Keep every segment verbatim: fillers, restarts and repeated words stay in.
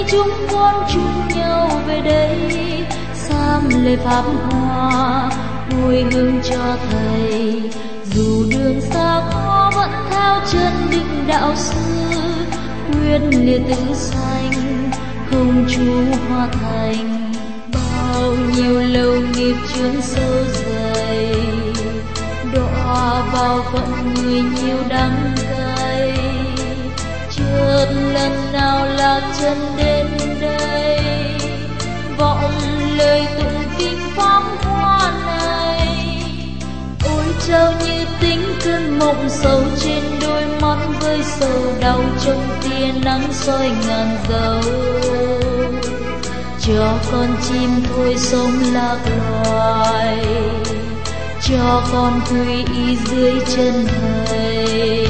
chúng con chung nhau về đây, sam lễ pháp hoa hồi hương cho thầy. Dù đường xa khó vẫn theo chân định đạo sư, quyết liệt tự sanh không chu hoa thành. Bao nhiêu lâu nghiệp chướng sâu dày, đọa vào phận người nhiều đắng cay. Chợt lần nào lạc chân đến đây, vọng lời tụng kinh pháp hoa này. Ôi trao như tính cơn mộng sâu trên đôi mắt, với sầu đau trong tia nắng soi ngàn dấu. Cho con chim thôi sống lạc loài, cho con quy y dưới chân thầy.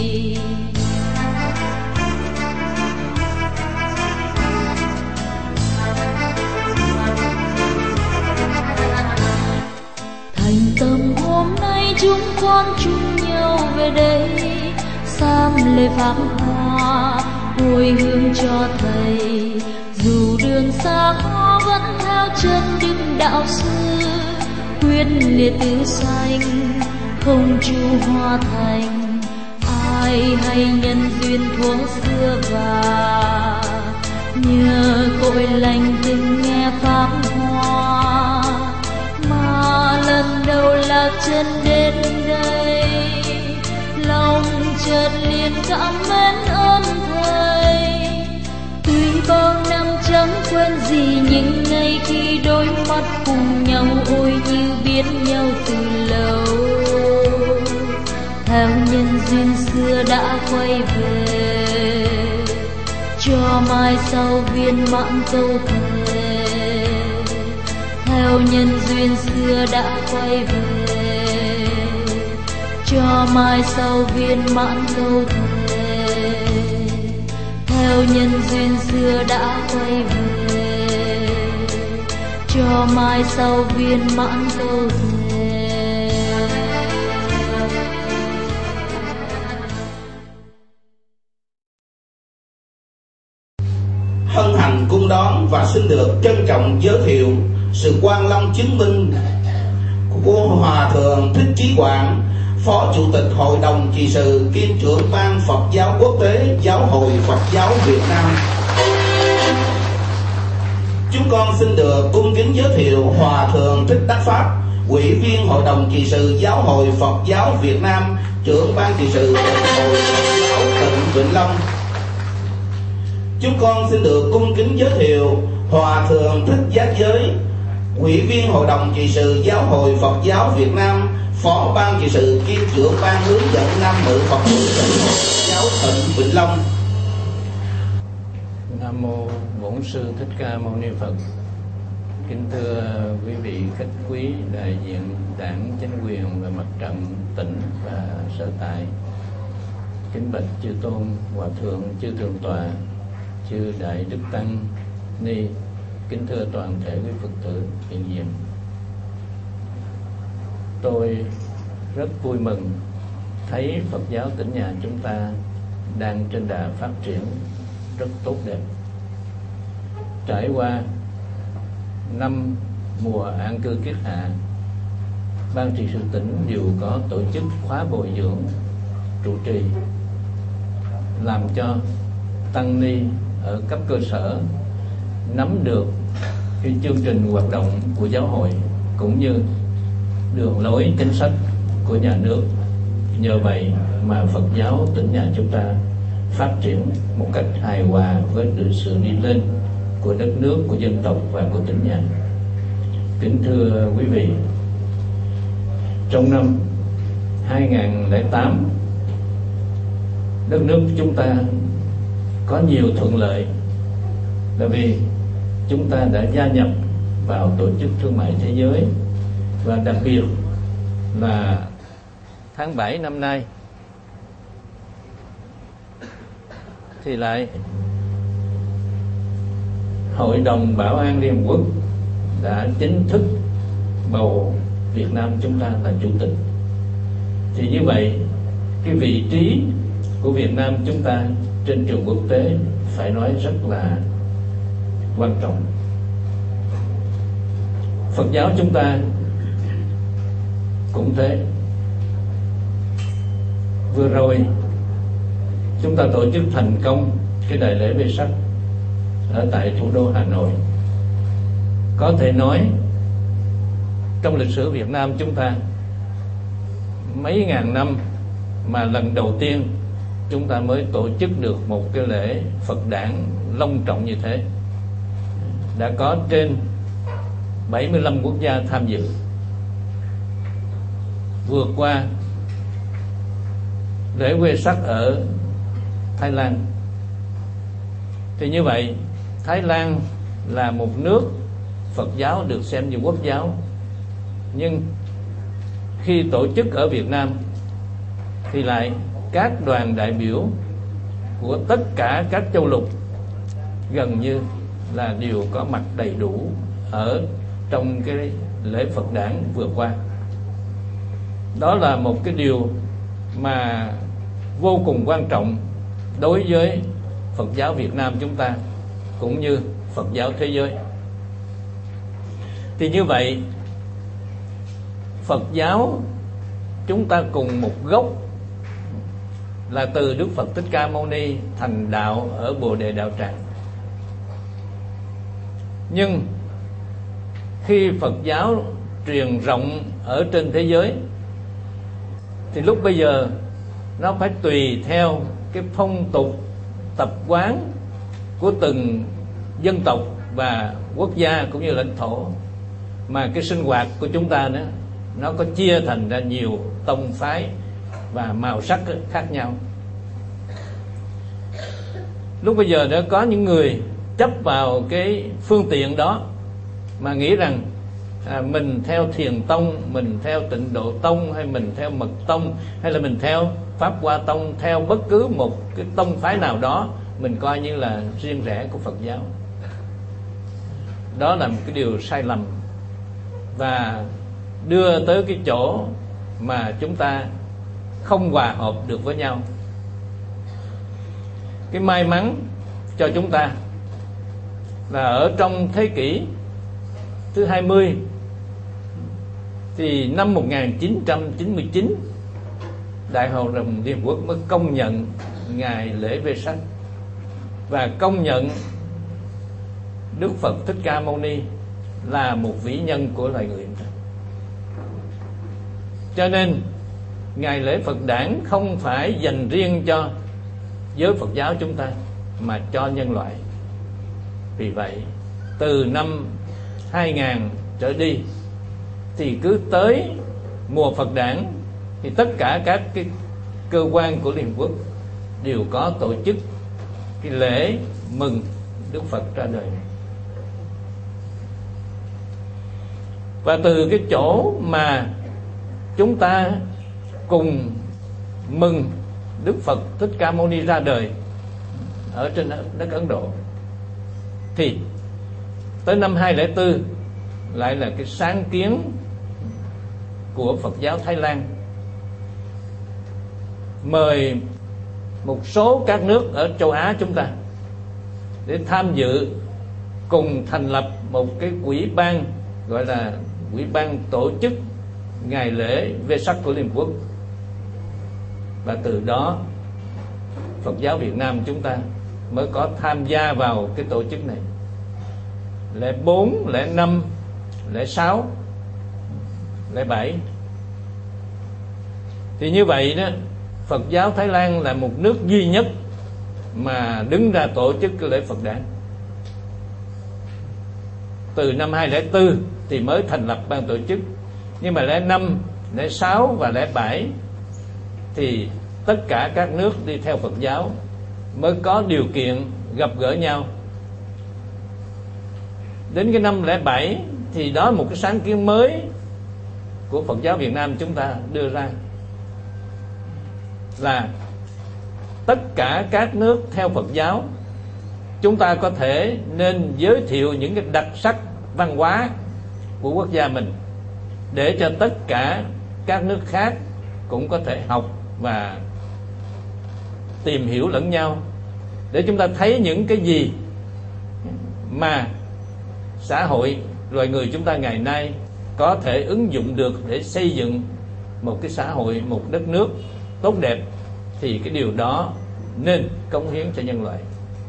Thành tâm hôm nay chúng con chung nhau về đây, sam lễ pháp hoa hồi hương cho thầy. Dù đường xa khó vẫn theo chân đức đạo sư, quyết liệt tứ sanh không chu hoa thành. Ai hay nhân duyên thuở xưa và nhờ cội lành từng nghe pháp hoa, mà lần đầu lạc chân đến đây, lòng chợt liền cảm mến ơn thầy. Tuy bao năm chẳng quên gì những ngày khi đôi mắt cùng nhau, ôi như biết nhau từ lâu. Theo nhân duyên xưa đã quay về, cho mai sau viên mãn câu thề. Theo nhân duyên xưa đã quay về, cho mai sau viên mãn câu thề. Theo nhân duyên xưa đã quay về, cho mai sau viên mãn câu thề. Hân hạnh cung đón và xin được trân trọng giới thiệu sự quan long chứng minh của Hòa Thượng Thích Trí Quảng, Phó Chủ tịch Hội đồng Trị sự kiêm trưởng Ban Phật giáo Quốc tế Giáo hội Phật giáo Việt Nam. Chúng con xin được cung kính giới thiệu Hòa Thượng Thích Đắc Pháp, Ủy viên Hội đồng Trị sự Giáo hội Phật giáo Việt Nam, trưởng Ban Trị sự Hội Phật giáo tỉnh Vĩnh Long. Chúng con xin được cung kính giới thiệu Hòa Thượng Thích Giác Giới, Ủy viên Hội đồng Trị sự Giáo hội Phật giáo Việt Nam, Phó Ban Trị sự kiêm trưởng Ban hướng dẫn Nam Mự Phật tử tỉnh Hội Phật giáo tỉnh Vĩnh Long. Nam mô Bổn Sư Thích Ca Mâu Ni Phật. Kính thưa quý vị khách quý đại diện Đảng Chính quyền và Mặt trận tỉnh và sở tại. Kính bạch chư tôn Hòa thượng, chư thượng tọa, chư đại đức tăng ni. Kính thưa toàn thể quý Phật tử hiện diện. Tôi rất vui mừng thấy Phật giáo tỉnh nhà chúng ta đang trên đà phát triển rất tốt đẹp. Trải qua năm mùa an cư kiết hạ, Ban trị sự tỉnh đều có tổ chức khóa bồi dưỡng trụ trì, làm cho tăng ni ở cấp cơ sở nắm được cái chương trình hoạt động của giáo hội cũng như đường lối chính sách của nhà nước. Nhờ vậy mà Phật giáo tỉnh nhà chúng ta phát triển một cách hài hòa với sự đi lên của đất nước, của dân tộc và của tỉnh nhà. Kính thưa quý vị, trong năm hai nghìn không trăm lẻ tám, đất nước chúng ta có nhiều thuận lợi là vì chúng ta đã gia nhập vào Tổ chức Thương mại Thế giới, và đặc biệt là tháng bảy năm nay thì lại Hội đồng Bảo an Liên Hợp Quốc đã chính thức bầu Việt Nam chúng ta là chủ tịch. Thì như vậy, cái vị trí của Việt Nam chúng ta trên trường quốc tế phải nói rất là quan trọng. Phật giáo chúng ta cũng thế. Vừa rồi chúng ta tổ chức thành công cái đại lễ Vesak ở tại thủ đô Hà Nội. Có thể nói trong lịch sử Việt Nam chúng ta mấy ngàn năm mà lần đầu tiên chúng ta mới tổ chức được một cái lễ Phật đản long trọng như thế. Đã có trên bảy mươi lăm quốc gia tham dự. Vừa qua lễ Vesak ở Thái Lan, thì như vậy Thái Lan là một nước Phật giáo được xem như quốc giáo, nhưng khi tổ chức ở Việt Nam thì lại các đoàn đại biểu của tất cả các châu lục gần như là đều có mặt đầy đủ ở trong cái lễ Phật đản vừa qua. Đó là một cái điều mà vô cùng quan trọng đối với Phật giáo Việt Nam chúng ta cũng như Phật giáo thế giới. Thì như vậy Phật giáo chúng ta cùng một gốc là từ Đức Phật Thích Ca Mâu Ni thành đạo ở Bồ Đề Đạo Tràng. Nhưng khi Phật giáo truyền rộng ở trên thế giới thì lúc bây giờ nó phải tùy theo cái phong tục tập quán của từng dân tộc và quốc gia cũng như lãnh thổ, mà cái sinh hoạt của chúng ta nữa nó có chia thành ra nhiều tông phái và màu sắc khác nhau. Lúc bây giờ đã có những người chấp vào cái phương tiện đó mà nghĩ rằng à, mình theo Thiền Tông, mình theo Tịnh Độ Tông, hay mình theo Mật Tông, hay là mình theo Pháp Hoa Tông, theo bất cứ một cái tông phái nào đó, mình coi như là riêng rẽ của Phật giáo. Đó là một cái điều sai lầm và đưa tới cái chỗ mà chúng ta không hòa hợp được với nhau. Cái may mắn cho chúng ta là ở trong thế kỷ thứ hai mươi thì năm một nghìn chín trăm chín mươi chín Đại hội đồng Liên Hợp Quốc mới công nhận ngày lễ Vesak và công nhận Đức Phật Thích Ca Mâu Ni là một vĩ nhân của loài người. Cho nên ngày lễ Phật đản không phải dành riêng cho giới Phật giáo chúng ta mà cho nhân loại. Vì vậy từ năm hai nghìn trở đi thì cứ tới mùa Phật đản thì tất cả các cái cơ quan của Liên Hợp Quốc đều có tổ chức cái lễ mừng Đức Phật ra đời. Và từ cái chỗ mà chúng ta cùng mừng Đức Phật Thích Ca Mâu Ni ra đời ở trên đất Ấn Độ, thì tới năm hai không không bốn lại là cái sáng kiến của Phật giáo Thái Lan mời một số các nước ở châu Á chúng ta để tham dự, cùng thành lập một cái ủy ban gọi là ủy ban tổ chức ngày lễ Vesak của Liên Hợp Quốc. Và từ đó Phật giáo Việt Nam chúng ta mới có tham gia vào cái tổ chức này. Lễ bốn, lễ năm, lễ sáu, lễ bảy. Thì như vậy đó, Phật giáo Thái Lan là một nước duy nhất mà đứng ra tổ chức cái lễ Phật đản. Từ năm hai không không bốn thì mới thành lập ban tổ chức. Nhưng mà lễ năm, lễ sáu và lễ bảy thì tất cả các nước đi theo Phật giáo mới có điều kiện gặp gỡ nhau. Đến cái năm lễ bảy thì đó là một cái sáng kiến mới của Phật giáo Việt Nam chúng ta đưa ra, là tất cả các nước theo Phật giáo chúng ta có thể nên giới thiệu những cái đặc sắc văn hóa của quốc gia mình để cho tất cả các nước khác cũng có thể học và tìm hiểu lẫn nhau, để chúng ta thấy những cái gì mà xã hội loài người chúng ta ngày nay có thể ứng dụng được để xây dựng một cái xã hội, một đất nước tốt đẹp, thì cái điều đó nên cống hiến cho nhân loại.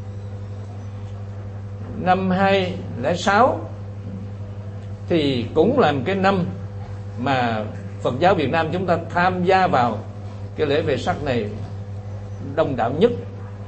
Năm hai không không sáu thì cũng là một cái năm mà Phật giáo Việt Nam chúng ta tham gia vào cái lễ Về Sắc này đông đảo nhất.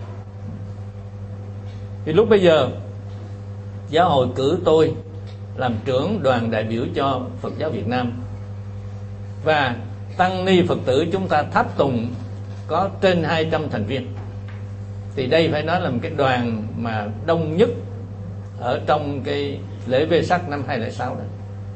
Thì lúc bây giờ giáo hội cử tôi làm trưởng đoàn đại biểu cho Phật giáo Việt Nam, và tăng ni Phật tử chúng ta tháp tùng có trên hai trăm thành viên. Thì đây phải nói là một cái đoàn mà đông nhất ở trong cái lễ Về Sắc năm hai không không sáu đó.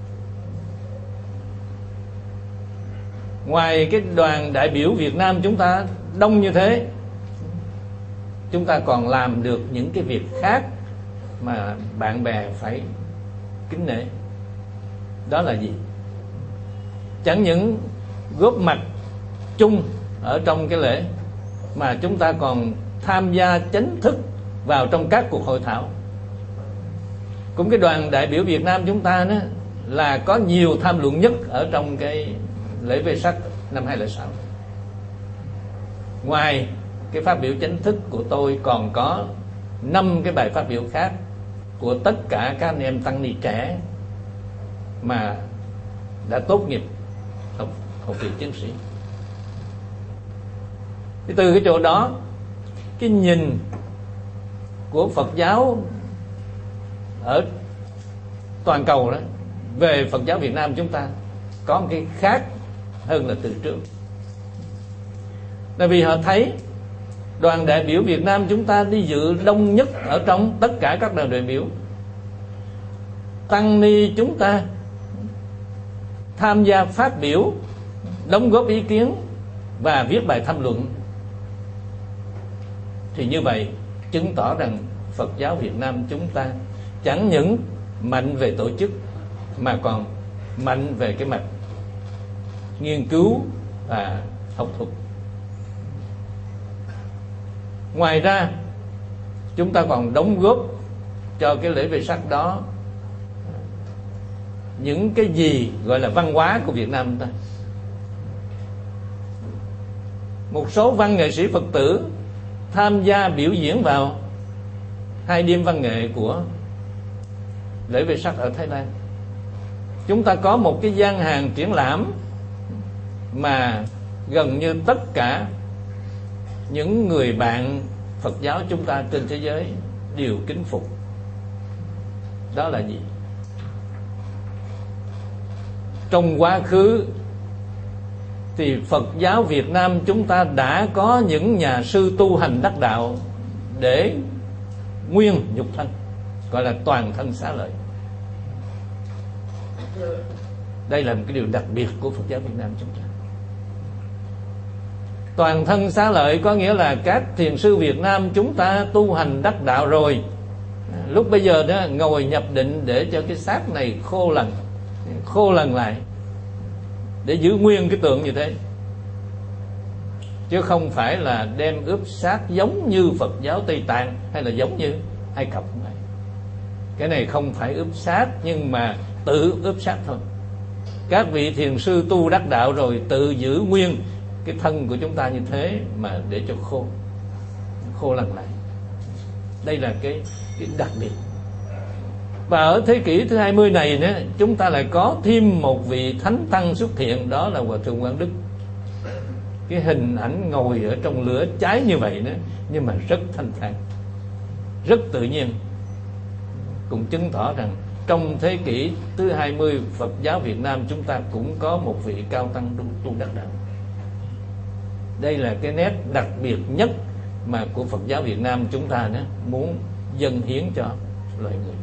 Ngoài cái đoàn đại biểu Việt Nam chúng ta đông như thế, chúng ta còn làm được những cái việc khác mà bạn bè phải kính nể. Đó là gì? Chẳng những góp mặt chung ở trong cái lễ, mà chúng ta còn tham gia chính thức vào trong các cuộc hội thảo. Cũng cái đoàn đại biểu Việt Nam chúng ta đó là có nhiều tham luận nhất ở trong cái lễ Về Sắc năm hai không không sáu. Ngoài cái phát biểu chính thức của tôi, còn có năm cái bài phát biểu khác của tất cả các anh em tăng ni trẻ mà đã tốt nghiệp học, học viện tiến sĩ. Thì từ cái chỗ đó, cái nhìn của Phật giáo ở toàn cầu đó về Phật giáo Việt Nam chúng ta có một cái khác hơn là từ trước. Tại vì họ thấy đoàn đại biểu Việt Nam chúng ta đi dự đông nhất ở trong tất cả các đoàn đại biểu. Tăng ni chúng ta tham gia phát biểu, đóng góp ý kiến và viết bài tham luận. Thì như vậy chứng tỏ rằng Phật giáo Việt Nam chúng ta chẳng những mạnh về tổ chức mà còn mạnh về cái mặt nghiên cứu và học thuật. Ngoài ra, chúng ta còn đóng góp cho cái lễ Về Sắc đó những cái gì gọi là văn hóa của Việt Nam chúng ta. Một số văn nghệ sĩ Phật tử tham gia biểu diễn vào hai đêm văn nghệ của lễ Về Sắc ở Thái Lan. Chúng ta có một cái gian hàng triển lãm mà gần như tất cả những người bạn Phật giáo chúng ta trên thế giới đều kính phục. Đó là gì? Trong quá khứ thì Phật giáo Việt Nam chúng ta đã có những nhà sư tu hành đắc đạo để nguyên nhục thân, gọi là toàn thân xá lợi. Đây là một cái điều đặc biệt của Phật giáo Việt Nam chúng ta. Toàn thân xá lợi có nghĩa là các thiền sư Việt Nam chúng ta tu hành đắc đạo rồi, lúc bây giờ đó ngồi nhập định để cho cái xác này khô lần, khô lần lại, để giữ nguyên cái tượng như thế, chứ không phải là đem ướp xác giống như Phật giáo Tây Tạng hay là giống như Ai Cập. Cái này không phải ướp xác, nhưng mà tự ướp xác thôi. Các vị thiền sư tu đắc đạo rồi tự giữ nguyên cái thân của chúng ta như thế mà để cho khô khô lần lại. Đây là cái, cái đặc biệt. Và ở thế kỷ thứ hai mươi này nữa, chúng ta lại có thêm một vị thánh tăng xuất hiện, đó là Hòa thượng Quang Đức. Cái hình ảnh ngồi ở trong lửa cháy như vậy nữa, nhưng mà rất thanh thản, rất tự nhiên, cũng chứng tỏ rằng trong thế kỷ thứ hai mươi Phật giáo Việt Nam chúng ta cũng có một vị cao tăng tu, tu đắc đạo. Đây là cái nét đặc biệt nhất mà của Phật giáo Việt Nam chúng ta đó, muốn dâng hiến cho loài người.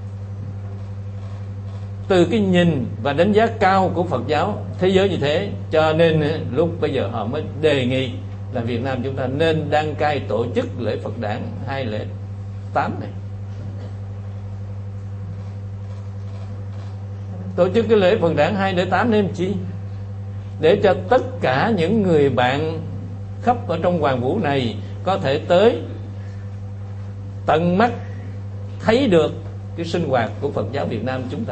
Từ cái nhìn và đánh giá cao của Phật giáo thế giới như thế, cho nên lúc bây giờ họ mới đề nghị là Việt Nam chúng ta nên đăng cai tổ chức lễ Phật đản hai không không tám này. Tổ chức cái lễ Phật đản hai không không tám nên chi? Để cho tất cả những người bạn khắp ở trong Hoàng Vũ này có thể tới tận mắt thấy được cái sinh hoạt của Phật giáo Việt Nam chúng ta.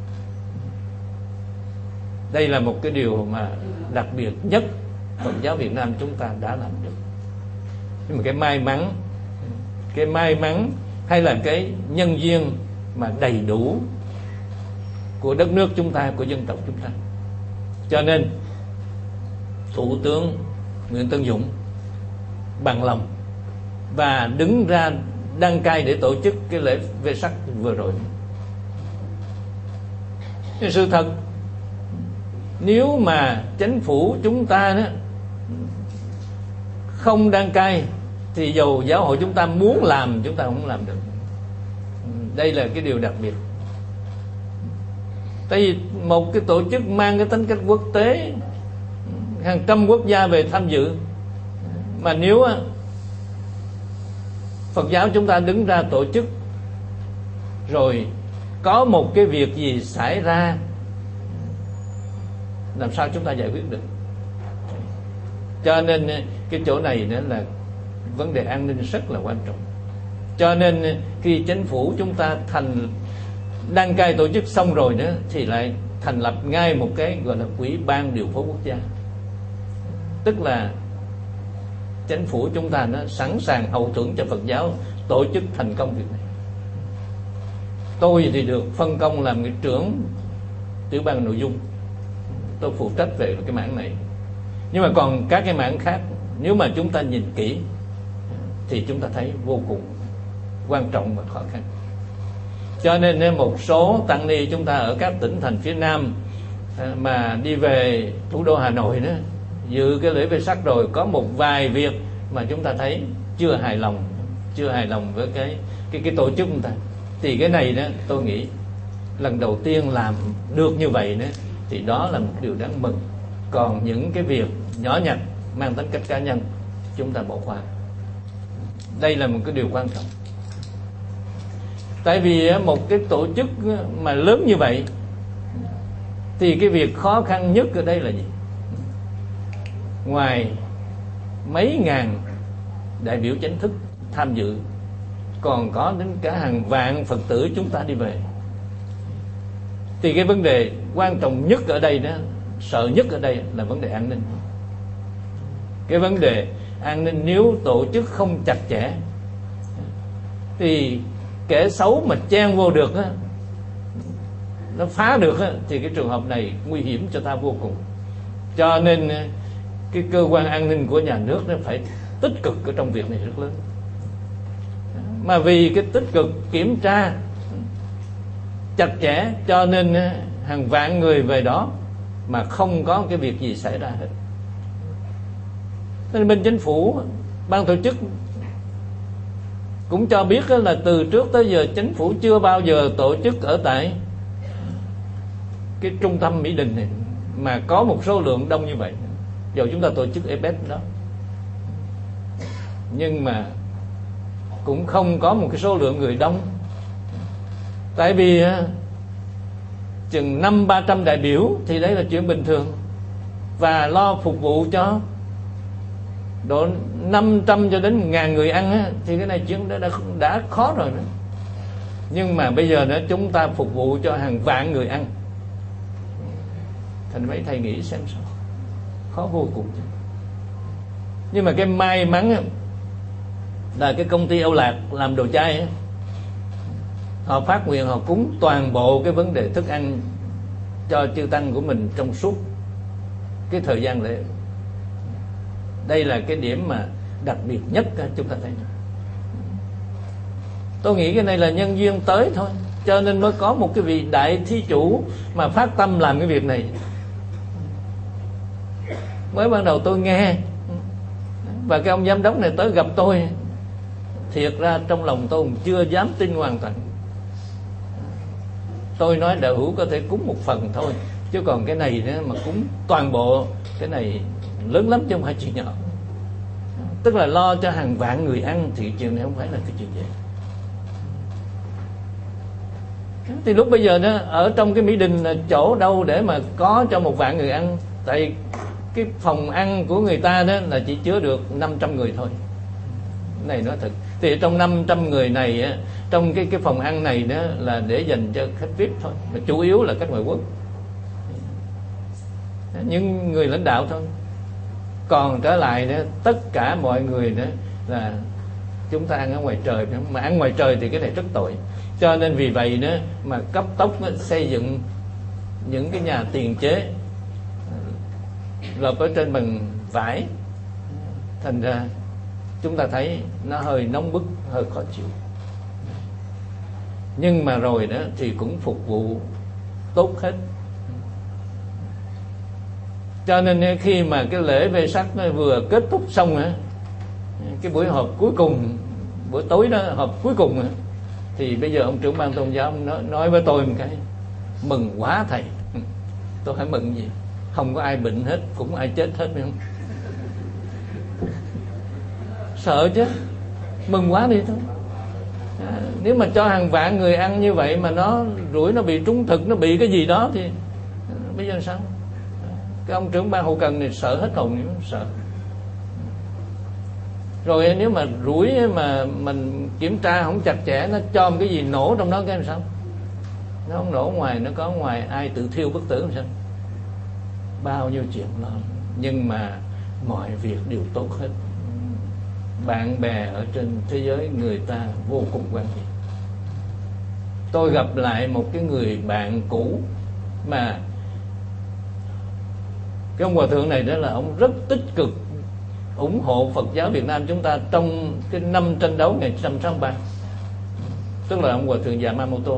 Đây là một cái điều mà đặc biệt nhất Phật giáo Việt Nam chúng ta đã làm được. Nhưng mà cái may mắn, cái may mắn hay là cái nhân duyên mà đầy đủ của đất nước chúng ta, của dân tộc chúng ta. Cho nên Thủ tướng Nguyễn Tấn Dũng bằng lòng và đứng ra đăng cai để tổ chức cái lễ Vesak vừa rồi. Cái sự thật, nếu mà chính phủ chúng ta đó không đăng cai thì dầu giáo hội chúng ta muốn làm chúng ta không làm được. Đây là cái điều đặc biệt. Tại vì một cái tổ chức mang cái tính cách quốc tế, hàng trăm quốc gia về tham dự, mà nếu Phật giáo chúng ta đứng ra tổ chức rồi có một cái việc gì xảy ra, làm sao chúng ta giải quyết được? Cho nên cái chỗ này nữa là vấn đề an ninh rất là quan trọng. Cho nên khi chính phủ chúng ta thành đăng cai tổ chức xong rồi nữa thì lại thành lập ngay một cái gọi là Ủy ban điều phối quốc gia. Tức là chính phủ chúng ta nó sẵn sàng hậu thuẫn cho Phật giáo tổ chức thành công việc này. Tôi thì được phân công làm cái trưởng tiểu ban nội dung, tôi phụ trách về cái mảng này. Nhưng mà còn các cái mảng khác, nếu mà chúng ta nhìn kỹ thì chúng ta thấy vô cùng quan trọng và khó khăn. Cho nên một số tăng ni chúng ta ở các tỉnh thành phía Nam mà đi về thủ đô Hà Nội nữa, dự cái lễ Vesak rồi, có một vài việc mà chúng ta thấy chưa hài lòng, chưa hài lòng với cái cái cái tổ chức chúng ta. Thì cái này đó tôi nghĩ lần đầu tiên làm được như vậy nữa thì đó là một điều đáng mừng. Còn những cái việc nhỏ nhặt mang tính cách cá nhân chúng ta bỏ qua. Đây là một cái điều quan trọng. Tại vì một cái tổ chức mà lớn như vậy thì cái việc khó khăn nhất ở đây là gì? Ngoài mấy ngàn đại biểu chính thức tham dự, còn có đến cả hàng vạn Phật tử chúng ta đi về. Thì cái vấn đề quan trọng nhất ở đây đó, sợ nhất ở đây là vấn đề an ninh. Cái vấn đề an ninh nếu tổ chức không chặt chẽ thì kẻ xấu mà chen vô được á, nó phá được á, thì cái trường hợp này nguy hiểm cho ta vô cùng. Cho nên cái cơ quan an ninh của nhà nước nó phải tích cực ở trong việc này rất lớn. Mà vì cái tích cực kiểm tra chặt chẽ cho nên hàng vạn người về đó mà không có cái việc gì xảy ra hết. Nên bên chính phủ, ban tổ chức cũng cho biết là từ trước tới giờ chính phủ chưa bao giờ tổ chức ở tại cái trung tâm Mỹ Đình này mà có một số lượng đông như vậy. Giờ chúng ta tổ chức a pê e pê đó, nhưng mà cũng không có một cái số lượng người đông. Tại vì chừng năm ba trăm đại biểu thì đấy là chuyện bình thường, và lo phục vụ cho độ năm trăm cho đến một ngàn người ăn á, thì cái này chuyện đã, đã, đã khó rồi nữa. Nhưng mà bây giờ nữa chúng ta phục vụ cho hàng vạn người ăn, thành mấy thầy nghĩ xem sao, khó vô cùng. Nhưng mà cái may mắn á, là cái công ty Âu Lạc làm đồ chay á, họ phát nguyện họ cúng toàn bộ cái vấn đề thức ăn cho chư tăng của mình trong suốt cái thời gian lễ. Đây là cái điểm mà đặc biệt nhất chúng ta thấy. Tôi nghĩ cái này là nhân duyên tới thôi, cho nên mới có một cái vị đại thí chủ mà phát tâm làm cái việc này. Mới ban đầu tôi nghe, và cái ông giám đốc này tới gặp tôi, thiệt ra trong lòng tôi cũng chưa dám tin hoàn toàn. Tôi nói đạo hữu có thể cúng một phần thôi, chứ còn cái này nữa mà cúng toàn bộ, cái này lớn lắm chứ không phải chuyện nhỏ. Tức là lo cho hàng vạn người ăn thì chuyện này không phải là cái chuyện dễ. Thì lúc bây giờ đó, ở trong cái Mỹ Đình là chỗ đâu để mà có cho một vạn người ăn? Tại cái phòng ăn của người ta đó là chỉ chứa được năm trăm người thôi. Cái này nói thật, Thì trong năm trăm người này á, trong cái cái phòng ăn này đó là để dành cho khách vi ai pi thôi, mà chủ yếu là khách ngoại quốc, những người lãnh đạo thôi. Còn trở lại đó, tất cả mọi người đó là chúng ta ăn ở ngoài trời, mà ăn ngoài trời thì cái này rất tội. Cho nên vì vậy đó mà cấp tốc đó, xây dựng những cái nhà tiền chế lợp ở trên bằng vải, thành ra chúng ta thấy nó hơi nóng bức, hơi khó chịu. Nhưng mà rồi đó thì cũng phục vụ tốt hết. Cho nên khi mà cái lễ Vesak nó vừa kết thúc xong á, cái buổi họp cuối cùng, buổi tối đó họp cuối cùng á, thì bây giờ ông trưởng ban tôn giáo ông nói, nói với tôi một cái: mừng quá thầy. Tôi hỏi mừng gì? Không có ai bệnh hết, cũng ai chết hết phải không? Sợ chứ, mừng quá đi thôi. À, nếu mà cho hàng vạn người ăn như vậy mà nó rủi nó bị trúng thực, nó bị cái gì đó thì à, bây giờ sao? Cái ông trưởng ban hậu cần này sợ hết hồn, sợ. Rồi nếu mà rủi mà mình kiểm tra không chặt chẽ, nó cho một cái gì nổ trong đó cái làm sao? Nó không nổ ngoài, nó có ngoài ai tự thiêu bất tử làm sao? Bao nhiêu chuyện lo. Nhưng mà mọi việc đều tốt hết. Bạn bè ở trên thế giới người ta vô cùng quan trọng. Tôi gặp lại một cái người bạn cũ mà cái ông hòa thượng này đó là ông rất tích cực ủng hộ Phật giáo Việt Nam chúng ta trong cái năm tranh đấu ngày năm tháng ba, tức là ông hòa thượng Yamamoto.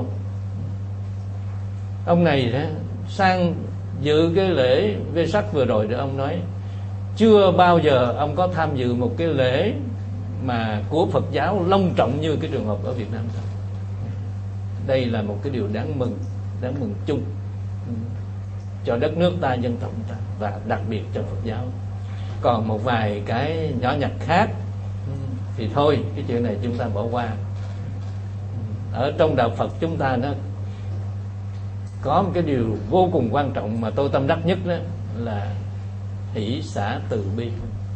Ông này đó, sang dự cái lễ Vesak vừa rồi đó, ông nói chưa bao giờ ông có tham dự một cái lễ mà của Phật giáo long trọng như cái trường hợp ở Việt Nam. Đây là một cái điều đáng mừng, đáng mừng chung cho đất nước ta, dân tộc ta, và đặc biệt cho Phật giáo. Còn một vài cái nhỏ nhặt khác thì thôi, cái chuyện này chúng ta bỏ qua. Ở trong đạo Phật chúng ta nó có một cái điều vô cùng quan trọng mà tôi tâm đắc nhất đó là hỷ xả từ bi.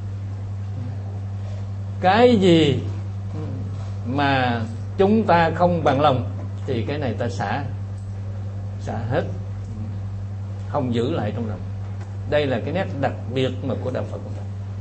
Cái gì mà chúng ta không bằng lòng thì cái này ta xả, xả hết, không giữ lại trong lòng. Đây là cái nét đặc biệt mà của đạo Phật.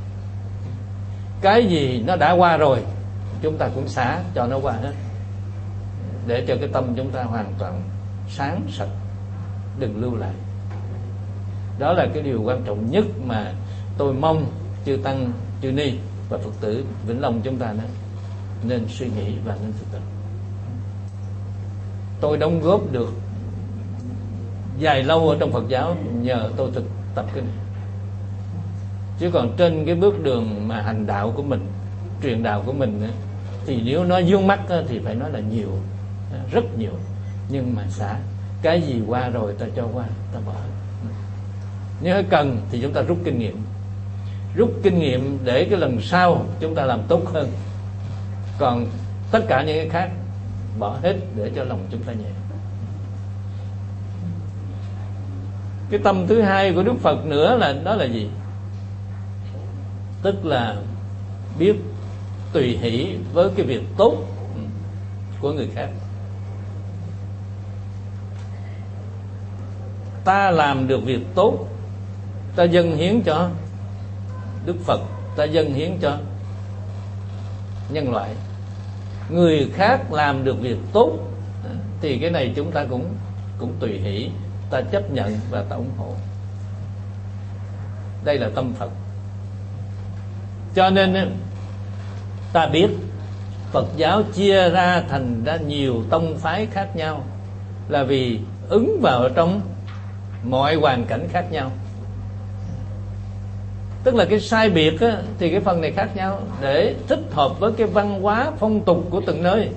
Cái gì nó đã qua rồi chúng ta cũng xả cho nó qua hết, để cho cái tâm chúng ta hoàn toàn sáng sạch, đừng lưu lại. Đó là cái điều quan trọng nhất mà tôi mong chư tăng, chư ni và Phật tử Vĩnh Long chúng ta đó nên suy nghĩ và nên thực tập. Tôi đóng góp được dài lâu ở trong Phật giáo nhờ tôi thực tập cái này. Chứ còn trên cái bước đường mà hành đạo của mình, truyền đạo của mình ấy, thì nếu nói vướng mắc thì phải nói là nhiều, rất nhiều. Nhưng mà xả, cái gì qua rồi ta cho qua, ta bỏ. Nếu cần thì chúng ta rút kinh nghiệm, rút kinh nghiệm để cái lần sau chúng ta làm tốt hơn. Còn tất cả những cái khác bỏ hết để cho lòng chúng ta nhẹ. Cái tâm thứ hai của Đức Phật nữa là đó là gì? Tức là biết tùy hỷ với cái việc tốt của người khác. Ta làm được việc tốt, ta dâng hiến cho Đức Phật, ta dâng hiến cho nhân loại. Người khác làm được việc tốt thì cái này chúng ta cũng cũng tùy hỷ, ta chấp nhận và ta ủng hộ. Đây là tâm Phật. Cho nên ta biết Phật giáo chia ra thành ra nhiều tông phái khác nhau là vì ứng vào trong mọi hoàn cảnh khác nhau. Tức là cái sai biệt á, thì cái phần này khác nhau để thích hợp với cái văn hóa phong tục của từng nơi.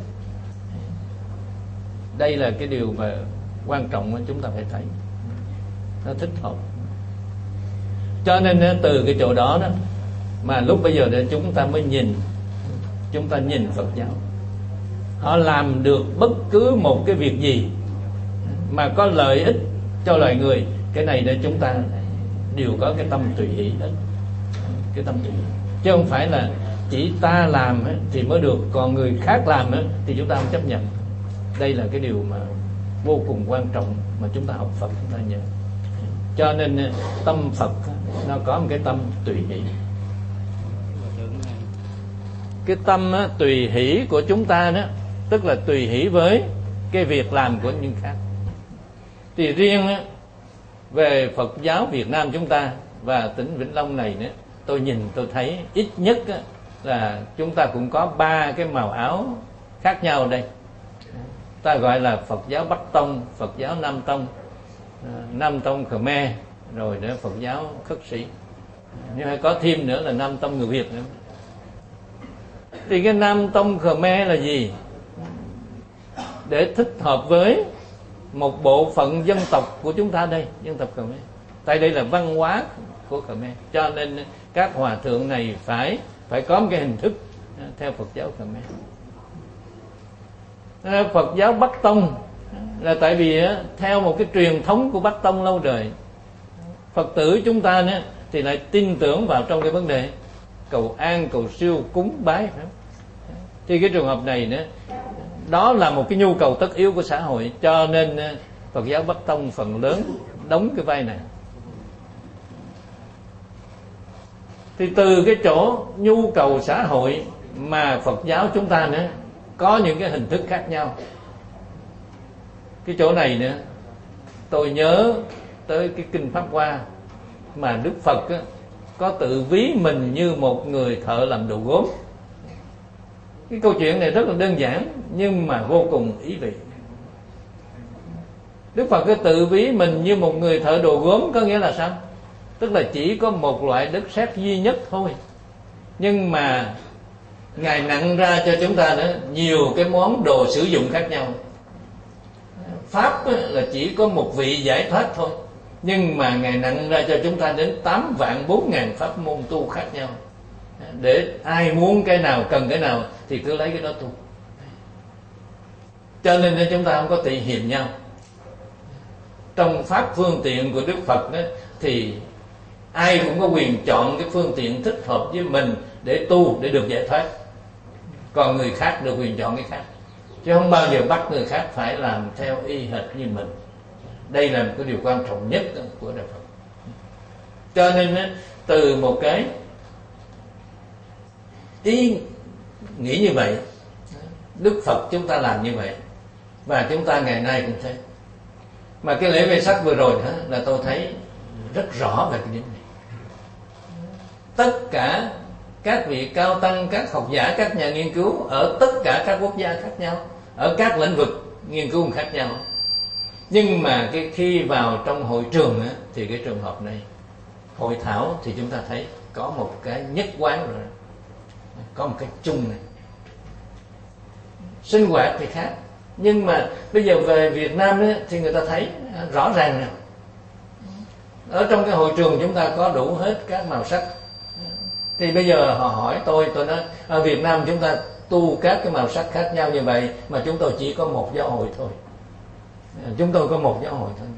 Đây là cái điều mà quan trọng mà chúng ta phải thấy, nó thích hợp. Cho nên từ cái chỗ đó đó mà lúc bây giờ để chúng ta mới nhìn, chúng ta nhìn Phật giáo, họ làm được bất cứ một cái việc gì mà có lợi ích cho loài người, cái này để chúng ta đều có cái tâm tùy hỷ hết, cái tâm tùy hỷ. Chứ không phải là chỉ ta làm thì mới được, còn người khác làm thì chúng ta không chấp nhận. Đây là cái điều mà vô cùng quan trọng mà chúng ta học Phật chúng ta nhớ. Cho nên tâm Phật nó có một cái tâm tùy hỷ. Cái tâm tùy hỷ của chúng ta đó, tức là tùy hỷ với cái việc làm của những khác. Thì riêng về Phật giáo Việt Nam chúng ta và tỉnh Vĩnh Long này nữa, tôi nhìn tôi thấy ít nhất là chúng ta cũng có ba cái màu áo khác nhau đây. Ta gọi là Phật giáo Bắc Tông, Phật giáo Nam Tông, Nam Tông Khmer, rồi nữa Phật giáo Khất Sĩ. Nhưng mà có thêm nữa là Nam Tông người Việt nữa. Thì cái Nam Tông Khmer là gì? Để thích hợp với một bộ phận dân tộc của chúng ta đây, dân tộc Khmer. Tại đây là văn hóa của Khmer, cho nên các hòa thượng này phải phải có một cái hình thức theo Phật giáo Khmer. Phật giáo Bắc Tông là tại vì theo một cái truyền thống của Bắc Tông lâu đời, Phật tử chúng ta nữa thì lại tin tưởng vào trong cái vấn đề cầu an, cầu siêu, cúng bái. Thì cái trường hợp này nữa, đó là một cái nhu cầu tất yếu của xã hội, cho nên Phật giáo Bắc Tông phần lớn đóng cái vai này. Thì từ cái chỗ nhu cầu xã hội mà Phật giáo chúng ta nữa có những cái hình thức khác nhau. Cái chỗ này nữa tôi nhớ tới cái kinh Pháp Hoa mà Đức Phật á, có tự ví mình như một người thợ làm đồ gốm. Cái câu chuyện này rất là đơn giản nhưng mà vô cùng ý vị. Đức Phật có tự ví mình như một người thợ đồ gốm, có nghĩa là sao? Tức là chỉ có một loại đất sét duy nhất thôi, nhưng mà Ngài nặng ra cho chúng ta nữa nhiều cái món đồ sử dụng khác nhau. Pháp là chỉ có một vị giải thoát thôi, nhưng mà Ngài nặng ra cho chúng ta đến tám vạn bốn ngàn pháp môn tu khác nhau, để ai muốn cái nào, cần cái nào thì cứ lấy cái đó tu. Cho nên chúng ta không có tị hiềm nhau. Trong pháp phương tiện của Đức Phật đó, thì ai cũng có quyền chọn cái phương tiện thích hợp với mình để tu, để được giải thoát. Còn người khác được quyền chọn cái khác, chứ không bao giờ bắt người khác phải làm theo y hệt như mình. Đây là một cái điều quan trọng nhất của Đạo Phật. Cho nên từ một cái ý nghĩ như vậy, Đức Phật chúng ta làm như vậy, và chúng ta ngày nay cũng thế. Mà cái lễ Vesak vừa rồi đó là tôi thấy rất rõ về cái điểm này. Tất cả các vị cao tăng, các học giả, các nhà nghiên cứu ở tất cả các quốc gia khác nhau, ở các lĩnh vực nghiên cứu khác nhau, nhưng mà cái khi vào trong hội trường á, thì cái trường hợp này, hội thảo thì chúng ta thấy có một cái nhất quán rồi, có một cái chung này. Sinh hoạt thì khác, nhưng mà bây giờ về Việt Nam ấy, thì người ta thấy rõ ràng nè. Ở trong cái hội trường chúng ta có đủ hết các màu sắc. Thì bây giờ họ hỏi tôi, tôi nói ở Việt Nam chúng ta tu các cái màu sắc khác nhau như vậy, mà chúng tôi chỉ có một giáo hội thôi. Chúng tôi có một giáo hội thôi.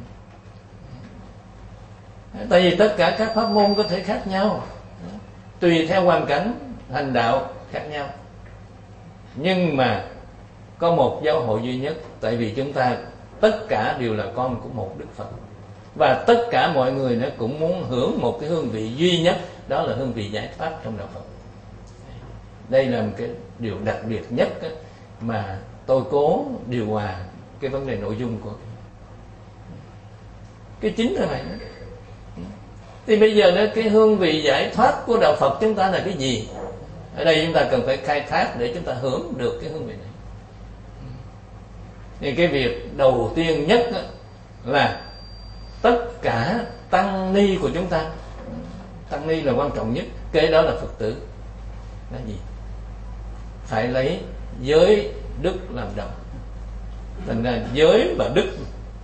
Tại vì tất cả các pháp môn có thể khác nhau, tùy theo hoàn cảnh hành đạo khác nhau, nhưng mà có một giáo hội duy nhất. Tại vì chúng ta tất cả đều là con của một Đức Phật, và tất cả mọi người nó cũng muốn hưởng một cái hương vị duy nhất, đó là hương vị giải thoát trong Đạo Phật. Đây là một cái điều đặc biệt nhất mà tôi cố điều hòa cái vấn đề nội dung của cái chính thế này. Thì bây giờ đó, cái hương vị giải thoát của Đạo Phật chúng ta là cái gì? Ở đây chúng ta cần phải khai thác để chúng ta hưởng được cái hương vị này. Thì cái việc đầu tiên nhất là tất cả tăng ni của chúng ta, tăng ni là quan trọng nhất, kế đó là Phật tử, là gì? Phải lấy giới đức làm đầu. Thành ra giới và đức.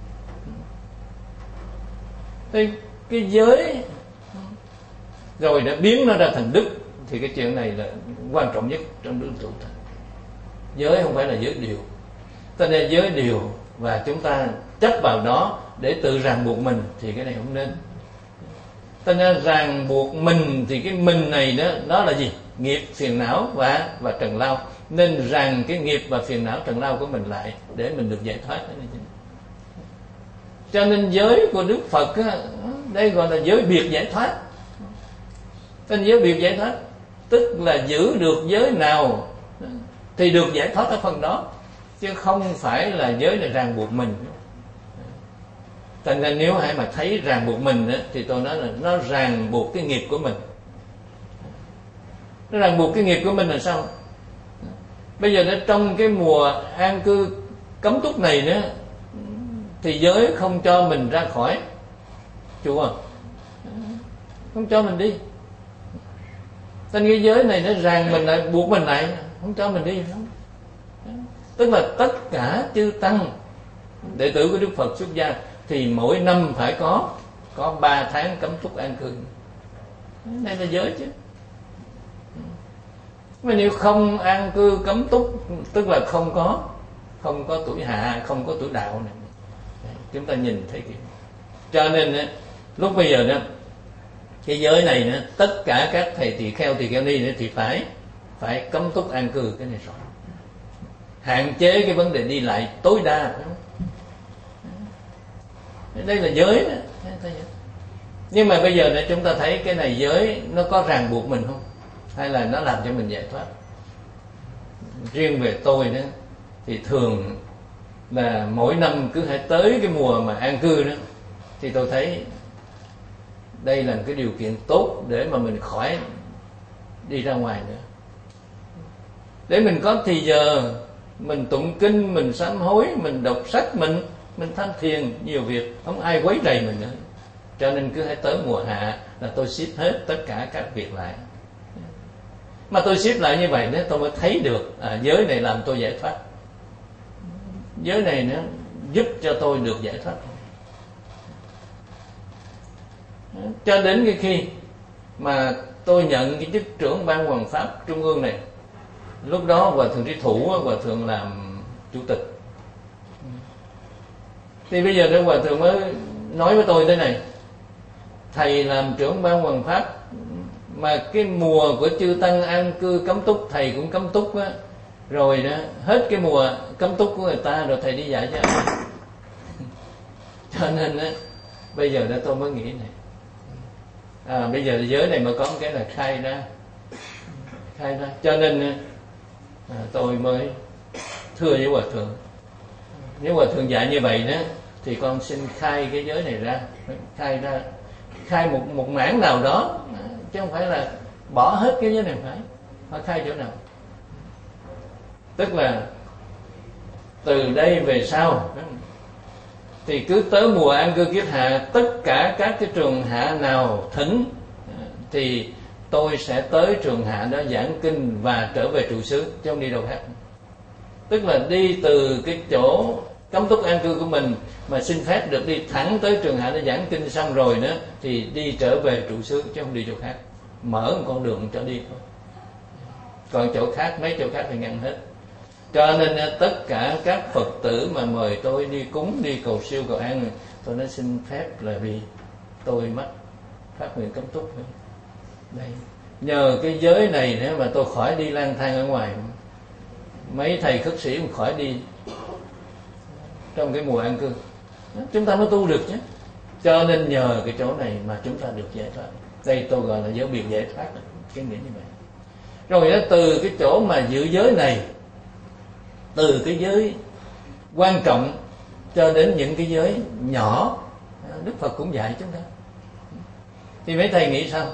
Thì cái giới rồi đã biến nó ra thành đức, thì cái chuyện này là quan trọng nhất trong đức trụ thành. Giới không phải là giới điều. Cho nên giới điều và chúng ta chấp vào đó để tự ràng buộc mình thì cái này không nên. Cho nên ràng buộc mình thì cái mình này đó, đó là gì? Nghiệp, phiền não và và trần lao. Nên ràng cái nghiệp và phiền não trần lao của mình lại để mình được giải thoát. Cho nên giới của Đức Phật á, đây gọi là giới biệt giải thoát. Tên giới biệt giải thoát tức là giữ được giới nào thì được giải thoát ở phần đó, chứ không phải là giới là ràng buộc mình. Thành ra nếu ai mà thấy ràng buộc mình á, thì tôi nói là nó ràng buộc cái nghiệp của mình. Nó ràng buộc cái nghiệp của mình là sao? Bây giờ nó trong cái mùa an cư cấm túc này nữa, thì giới không cho mình ra khỏi chùa, không cho mình đi. Tên cái giới này nó ràng mình lại, buộc mình lại, không cho mình đi. Không? Tức là tất cả chư tăng đệ tử của Đức Phật xuất gia thì mỗi năm phải có có ba tháng cấm túc an cư. Đây là giới chứ. Mà nếu không an cư cấm túc, tức là không có không có tuổi hạ, không có tuổi đạo này. Chúng ta nhìn thấy kìa. Cho nên lúc bây giờ đó, cái giới này nữa, tất cả các thầy tỳ kheo tỳ kheo ni nữa thì phải phải cấm túc an cư cái này rồi, hạn chế cái vấn đề đi lại tối đa. Đây là giới đó. Nhưng mà bây giờ này chúng ta thấy cái này giới nó có ràng buộc mình không, hay là nó làm cho mình giải thoát? Riêng về tôi đó thì thường là mỗi năm cứ hãy tới cái mùa mà an cư đó thì tôi thấy đây là một cái điều kiện tốt để mà mình khỏi đi ra ngoài nữa, để mình có thì giờ mình tụng kinh, mình sám hối, mình đọc sách, mình mình tham thiền, nhiều việc, không ai quấy rầy mình nữa. Cho nên cứ hãy tới mùa hạ là tôi xếp hết tất cả các việc lại. Mà tôi xếp lại như vậy đó, tôi mới thấy được à, giới này làm tôi giải thoát. Giới này nó giúp cho tôi được giải thoát. Cho đến cái khi mà tôi nhận cái chức trưởng ban Hoằng Pháp Trung ương này, lúc đó Hòa Thượng Trí Thủ, Hòa Thượng làm chủ tịch. Thì bây giờ đó Hòa Thượng mới nói với tôi thế này: thầy làm trưởng ban Hoằng Pháp mà cái mùa của chư tăng an cư cấm túc thầy cũng cấm túc á, rồi đó hết cái mùa cấm túc của người ta rồi thầy đi dạy cho ai? Cho nên á bây giờ đó tôi mới nghĩ này, à, bây giờ giới này mà có một cái là khai ra khai ra cho nên à, tôi mới thưa với Hòa Thượng, nếu Hòa Thượng dạy như vậy đó thì con xin khai cái giới này ra, khai ra khai một một mảng nào đó, chứ không phải là bỏ hết cái giới này. Phải phải khai chỗ nào? Tức là từ đây về sau thì cứ tới mùa an cư kiết hạ, tất cả các cái trường hạ nào thỉnh thì tôi sẽ tới trường hạ đó giảng kinh và trở về trụ xứ, chứ không đi đâu khác. Tức là đi từ cái chỗ cấm túc an cư của mình mà xin phép được đi thẳng tới trường hạ để giảng kinh xong rồi nữa thì đi trở về trụ xứ, chứ không đi chỗ khác. Mở một con đường cho đi thôi, còn chỗ khác, mấy chỗ khác thì ngăn hết. Cho nên tất cả các Phật tử mà mời tôi đi cúng, đi cầu siêu cầu an, tôi nói xin phép là vì tôi mắc phát nguyện cấm túc. Đây, nhờ cái giới này nữa mà tôi khỏi đi lang thang ở ngoài, mấy thầy khất sĩ cũng khỏi đi trong cái mùa an cư, chúng ta mới tu được chứ. Cho nên nhờ cái chỗ này mà chúng ta được giải thoát. Đây tôi gọi là giới biệt giải thoát, cái nghĩa như vậy. Rồi đó, từ cái chỗ mà giữ giới này, từ cái giới quan trọng cho đến những cái giới nhỏ, Đức Phật cũng dạy chúng ta. Thì mấy thầy nghĩ sao?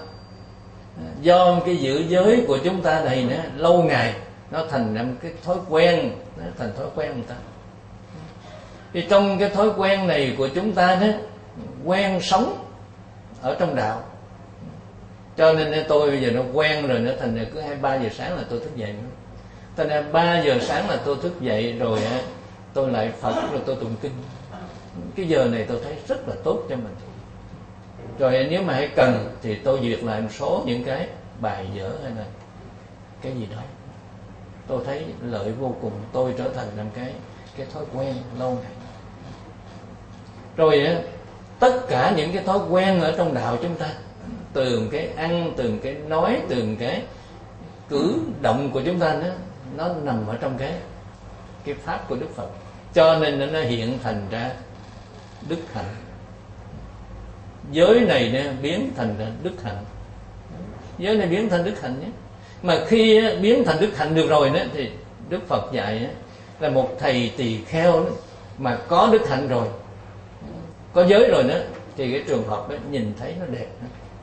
Do cái giữ giới của chúng ta này nữa, lâu ngày nó thành một cái thói quen, nó thành thói quen người ta. Thì trong cái thói quen này của chúng ta đó, quen sống ở trong đạo, cho nên tôi bây giờ nó quen rồi, nó thành ra cứ hai ba giờ sáng là tôi thức dậy nữa. Thành ra ba giờ sáng là tôi thức dậy rồi tôi lại Phật, rồi tôi tụng kinh. Cái giờ này tôi thấy rất là tốt cho mình. Rồi nếu mà hãy cần thì tôi duyệt lại một số những cái bài vở hay là cái gì đó. Tôi thấy lợi vô cùng, tôi trở thành làm cái cái thói quen lâu ngày. Rồi tất cả những cái thói quen ở trong đạo chúng ta từ cái ăn, từ cái nói, từ cái cử động của chúng ta đó, nó nằm ở trong cái cái pháp của Đức Phật, cho nên nó hiện thành ra đức hạnh. Giới này nè biến thành ra đức hạnh, giới này biến thành đức hạnh nhé. Mà khi biến thành đức hạnh được rồi đó, thì Đức Phật dạy là một thầy tỳ kheo mà có đức hạnh rồi, có giới rồi đó, thì cái trường hợp đó nhìn thấy nó đẹp,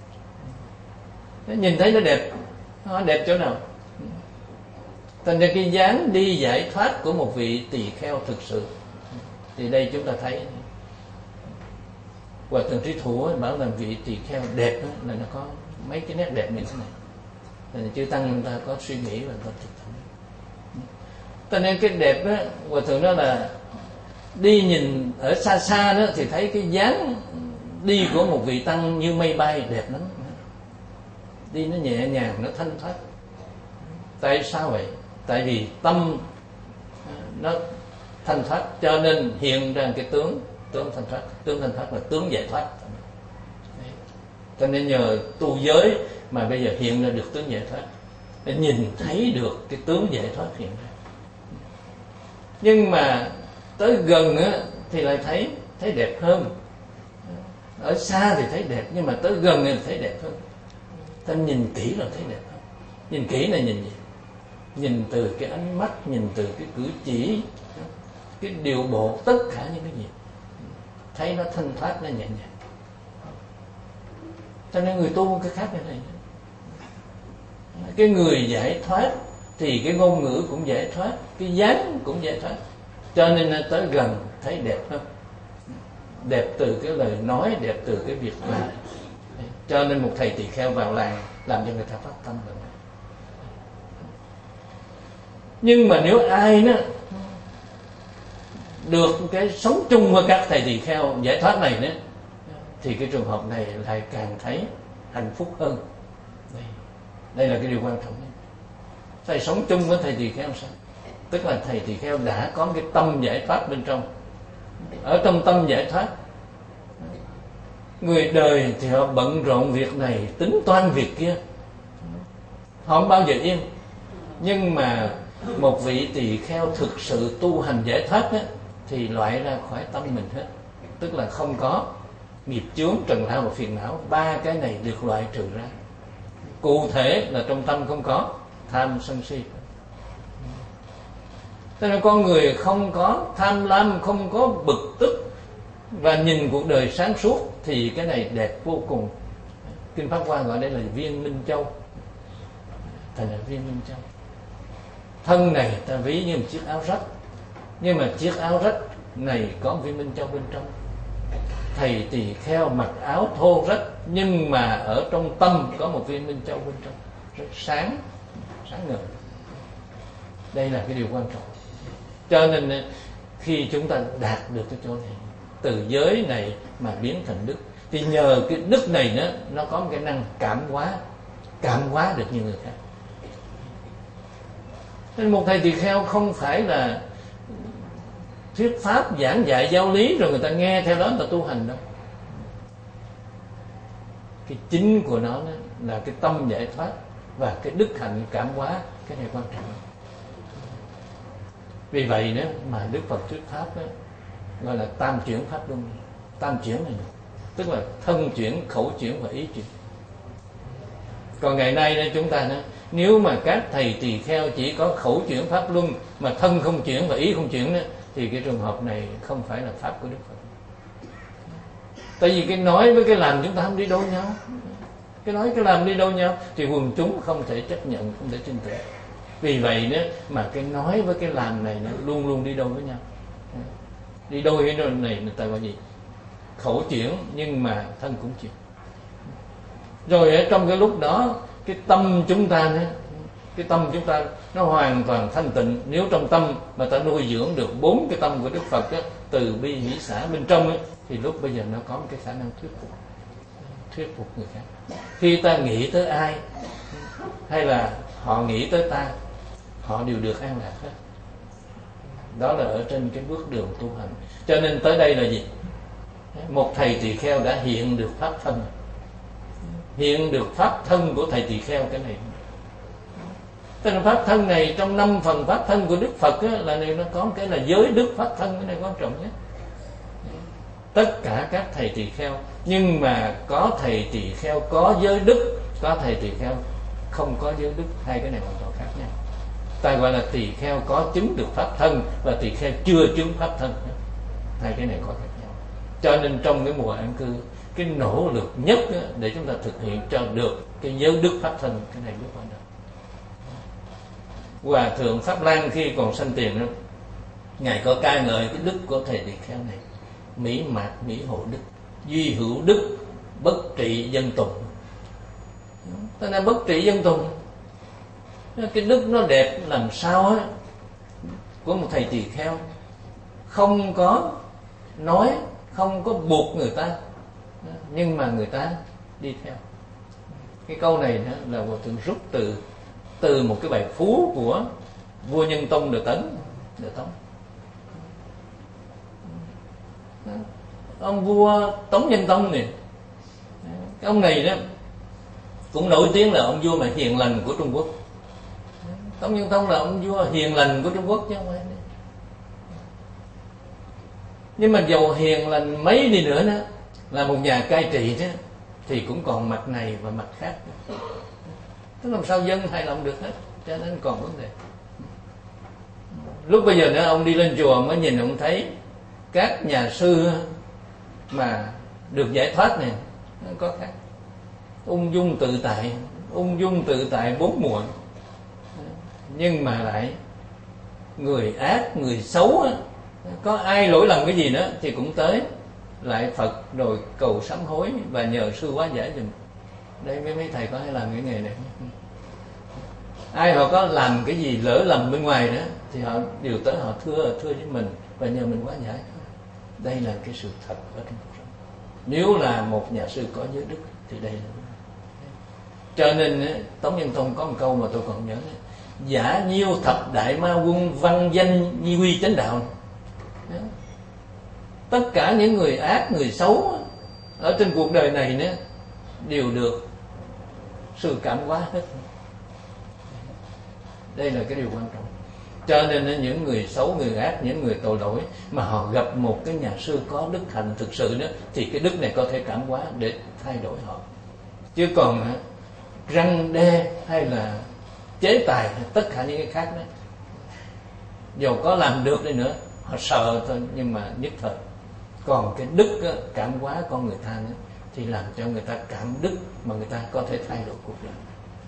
nó nhìn thấy nó đẹp, nó đẹp chỗ nào? Thành ra cái dáng đi giải thoát của một vị tỳ kheo thực sự, thì đây chúng ta thấy Hòa Thượng Trí Thủ bảo là vị tỳ kheo đẹp đó, là nó có mấy cái nét đẹp như thế này. Thành chư tăng người ta có suy nghĩ và người ta thực hành. Cho nên cái đẹp đó, Hòa Thượng nói là đi nhìn ở xa xa đó thì thấy cái dáng đi của một vị tăng như mây bay đẹp lắm. Đi nó nhẹ nhàng, nó thanh thoát. Tại sao vậy? Tại vì tâm nó thanh thoát, cho nên hiện ra cái tướng tướng thanh thoát. Tướng thanh thoát là tướng giải thoát. Cho nên nhờ tu giới mà bây giờ hiện ra được tướng giải thoát, để nhìn thấy được cái tướng giải thoát hiện ra. Nhưng mà tới gần á, thì lại thấy thấy đẹp hơn. Ở xa thì thấy đẹp, nhưng mà tới gần thì thấy đẹp hơn. Ta nhìn kỹ là thấy đẹp hơn. Nhìn kỹ là nhìn gì? Nhìn từ cái ánh mắt, nhìn từ cái cử chỉ, cái điều bộ, tất cả những cái gì thấy nó thanh thoát, nó nhẹ nhàng. Cho nên người tu cái khác như này, cái người giải thoát thì cái ngôn ngữ cũng giải thoát, cái dáng cũng giải thoát, cho nên tới gần thấy đẹp hơn. Đẹp từ cái lời nói, đẹp từ cái việc làm. Cho nên một thầy tỳ kheo vào làng làm cho người ta phát tâm rồi. Nhưng mà nếu ai đó được cái sống chung với các thầy tỳ kheo giải thoát này nữa, thì cái trường hợp này lại càng thấy hạnh phúc hơn. Đây, đây là cái điều quan trọng. Thầy sống chung với thầy tỳ kheo sao? Tức là thầy tỳ kheo đã có cái tâm giải thoát bên trong. Ở trong tâm giải thoát, người đời thì họ bận rộn việc này, tính toán việc kia, họ không bao giờ yên. Nhưng mà một vị tỳ kheo thực sự tu hành giải thoát á, thì loại ra khỏi tâm mình hết. Tức là không có nghiệp chướng, trần lao và phiền não. Ba cái này được loại trừ ra. Cụ thể là trong tâm không có tham sân si. Thế nên con người không có tham lam, không có bực tức và nhìn cuộc đời sáng suốt, thì cái này đẹp vô cùng. Kinh Pháp Hoa gọi đây là viên minh châu. Thành là viên minh châu. Thân này ta ví như một chiếc áo rách, nhưng mà chiếc áo rách này có viên minh châu bên trong. Thầy tỳ kheo mặc áo thô rách, nhưng mà ở trong tâm có một viên minh châu bên trong, rất sáng, sáng ngời. Đây là cái điều quan trọng. Cho nên khi chúng ta đạt được cái chỗ này, từ giới này mà biến thành đức, thì nhờ cái đức này nó nó có một cái năng cảm hóa, cảm hóa được như người khác. Nên một thầy tỳ kheo không phải là thuyết pháp giảng dạy giáo lý rồi người ta nghe theo đó người ta tu hành đâu. Cái chính của nó là cái tâm giải thoát và cái đức hạnh cảm hóa, cái này quan trọng. Vì vậy đó mà Đức Phật thuyết pháp đó, gọi là tam chuyển pháp luân. Tam chuyển này tức là thân chuyển, khẩu chuyển và ý chuyển. Còn ngày nay đó chúng ta đó, nếu mà các thầy tỳ kheo chỉ có khẩu chuyển pháp luân mà thân không chuyển và ý không chuyển đó, thì cái trường hợp này không phải là pháp của Đức Phật. Tại vì cái nói với cái làm chúng ta không đi đôi nhau. Cái nói cái làm đi đôi nhau thì quần chúng không thể chấp nhận, không thể tin tưởng. Vì vậy đó mà cái nói với cái làm này nó luôn luôn đi đôi với nhau. Đi đôi với đôi này người ta gọi gì? Khẩu chuyển nhưng mà thân cũng chuyển. Rồi ở trong cái lúc đó cái tâm chúng ta nữa, cái tâm chúng ta nó hoàn toàn thanh tịnh. Nếu trong tâm mà ta nuôi dưỡng được bốn cái tâm của Đức Phật đó, từ bi hỷ xả bên trong ấy, thì lúc bây giờ nó có một cái khả năng thuyết phục, thuyết phục người khác. Khi ta nghĩ tới ai hay là họ nghĩ tới ta, họ đều được an lạc hết. Đó là ở trên cái bước đường tu hành. Cho nên tới đây là gì? Một thầy tỳ kheo đã hiện được pháp thân. hiện được pháp thân của thầy tỳ kheo. Cái này tức là pháp thân này trong năm phần pháp thân của Đức Phật á, là này nó có cái là giới đức pháp thân. Cái này quan trọng nhất. Tất cả các thầy tỳ kheo, nhưng mà có thầy tỳ kheo có giới đức, có thầy tỳ kheo không có giới đức, hai cái này hoàn toàn khác nhau. Ta gọi là tỳ kheo có chứng được pháp thân và tỳ kheo chưa chứng pháp thân, hai cái này có khác nhau. Cho nên trong cái mùa an cư, cái nỗ lực nhất để chúng ta thực hiện cho được cái giới đức pháp thân, cái này rất quan trọng. Hòa thượng Pháp Lan khi còn sanh tiền đó, ngài có ca ngợi cái đức của thầy tỳ kheo này: mỹ mạc mỹ hộ đức, duy hữu đức, bất trị dân tùng. Tức là bất trị dân tùng, cái đức nó đẹp làm sao á, của một thầy tỳ kheo không có nói, không có buộc người ta, nhưng mà người ta đi theo. Cái câu này đó là Hòa thượng rút từ từ một cái bài phú của vua Nhân Tông Đời Tấn, Đời Tống. Ông vua Tống Nhân Tông này, cái ông này đó cũng nổi tiếng là ông vua mà hiền lành của Trung Quốc. Tống Nhân Tông là ông vua hiền lành của Trung Quốc chứ không phải. Nhưng mà dầu hiền lành mấy đi nữa đó, là một nhà cai trị đó, thì cũng còn mặt này và mặt khác. Tức làm sao dân hài lòng được hết, cho nên còn vấn đề. Lúc bây giờ nữa ông đi lên chùa mới nhìn ông thấy các nhà sư mà được giải thoát này nó có khác. Ung dung tự tại, ung dung tự tại bốn mùa, nhưng mà lại người ác, người xấu, có ai lỗi lầm cái gì nữa thì cũng tới lại Phật rồi cầu sám hối và nhờ sư hóa giải giùm. Đây mấy mấy thầy có hay làm cái nghề này. Ai họ có làm cái gì lỡ lầm bên ngoài đó thì họ đều tới họ thưa thưa với mình và nhờ mình hóa giải. Đây là cái sự thật ở trong cuộc sống. Nếu là một nhà sư có giới đức thì đây là. Cho nên Tống Nhân Tông có một câu mà tôi còn nhớ: giả nhiêu thập đại ma quân văn danh nhi quy chánh đạo. Tất cả những người ác, người xấu ở trên cuộc đời này nữa đều được sự cảm hóa hết. Đây là cái điều quan trọng. Cho nên những người xấu, người ác, những người tội lỗi mà họ gặp một cái nhà sư có đức hạnh thực sự đó, thì cái đức này có thể cảm hóa để thay đổi họ. Chứ còn răng đe hay là chế tài, tất cả những cái khác đó, dầu có làm được đi nữa họ sợ thôi, nhưng mà nhất thời. Còn cái đức đó, cảm hóa con người ta nữa, thì làm cho người ta cảm đức mà người ta có thể thay đổi cuộc đời.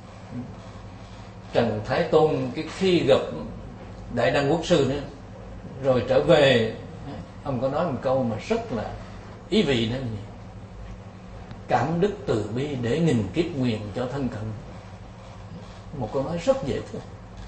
Trần Thái Tôn cái khi gặp Đại Đăng Quốc Sư nữa, rồi trở về, ông có nói một câu mà rất là ý vị đó: cảm đức từ bi để nghìn kiếp nguyện cho thân cận. Một câu nói rất dễ thương.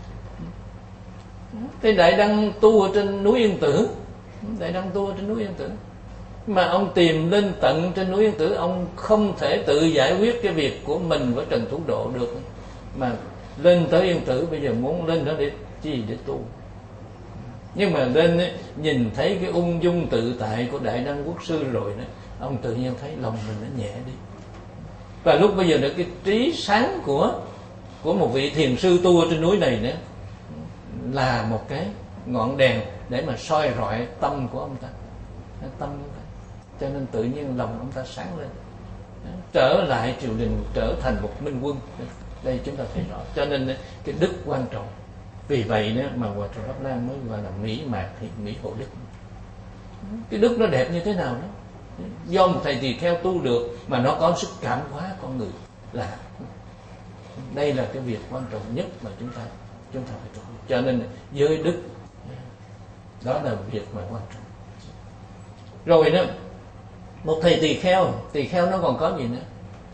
Thế Đại Đăng tu ở trên núi Yên Tử, Đại Đăng tu ở trên núi Yên Tử, mà ông tìm lên tận trên núi Yên Tử, ông không thể tự giải quyết cái việc của mình với Trần Thủ Độ được, mà lên tới Yên Tử bây giờ muốn lên đó để chi? Để tu. Nhưng mà lên ấy, nhìn thấy cái ung dung tự tại của Đại Đăng Quốc Sư rồi đó, ông tự nhiên thấy lòng mình nó nhẹ đi. Và lúc bây giờ nữa cái trí sáng của của một vị thiền sư tu ở trên núi này nữa là một cái ngọn đèn để mà soi rọi tâm của ông ta, tâm ông ta. Cho nên tự nhiên lòng ông ta sáng lên, trở lại triều đình, trở thành một minh quân. Đây chúng ta thấy rõ. Cho nên cái đức quan trọng. Vì vậy nữa mà Hòa thượng Pháp Lan mới gọi là mỹ mạc thì mỹ hộ đức. Cái đức nó đẹp như thế nào đó, do một thầy tỳ kheo tu được mà nó có sức cảm hóa con người, là đây là cái việc quan trọng nhất mà chúng ta chúng ta phải tu. Cho nên giới đức đó là việc mà quan trọng. Rồi đó, một thầy tỳ kheo, tỳ kheo nó còn có gì nữa?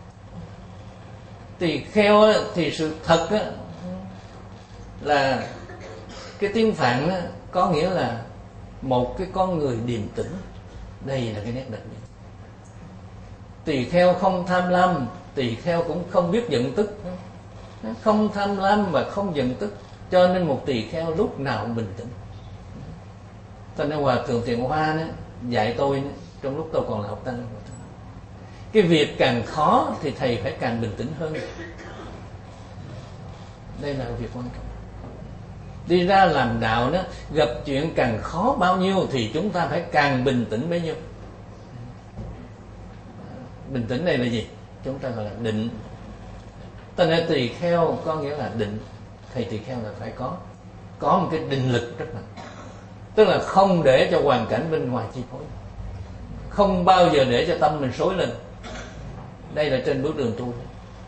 Tỳ kheo thì sự thật á, là cái tiếng Phạn á, có nghĩa là một cái con người điềm tĩnh. Đây là cái nét đặc biệt. Tỳ kheo không tham lam, tỳ kheo cũng không biết giận tức. Không tham lam và không giận tức, cho nên một tỳ kheo lúc nào cũng bình tĩnh. Cho nên Hòa thượng Thiện Hoa đó, dạy tôi đó, trong lúc tôi còn là học tăng, cái việc càng khó thì thầy phải càng bình tĩnh hơn. Đây là việc quan trọng. Đi ra làm đạo đó, gặp chuyện càng khó bao nhiêu thì chúng ta phải càng bình tĩnh bấy nhiêu. Bình tĩnh đây là gì? Chúng ta gọi là định. Ta nói tỳ kheo có nghĩa là định. Thầy tỳ kheo là phải có có một cái định lực rất mạnh, tức là không để cho hoàn cảnh bên ngoài chi phối, không bao giờ để cho tâm mình rối lên. Đây là trên bước đường tu.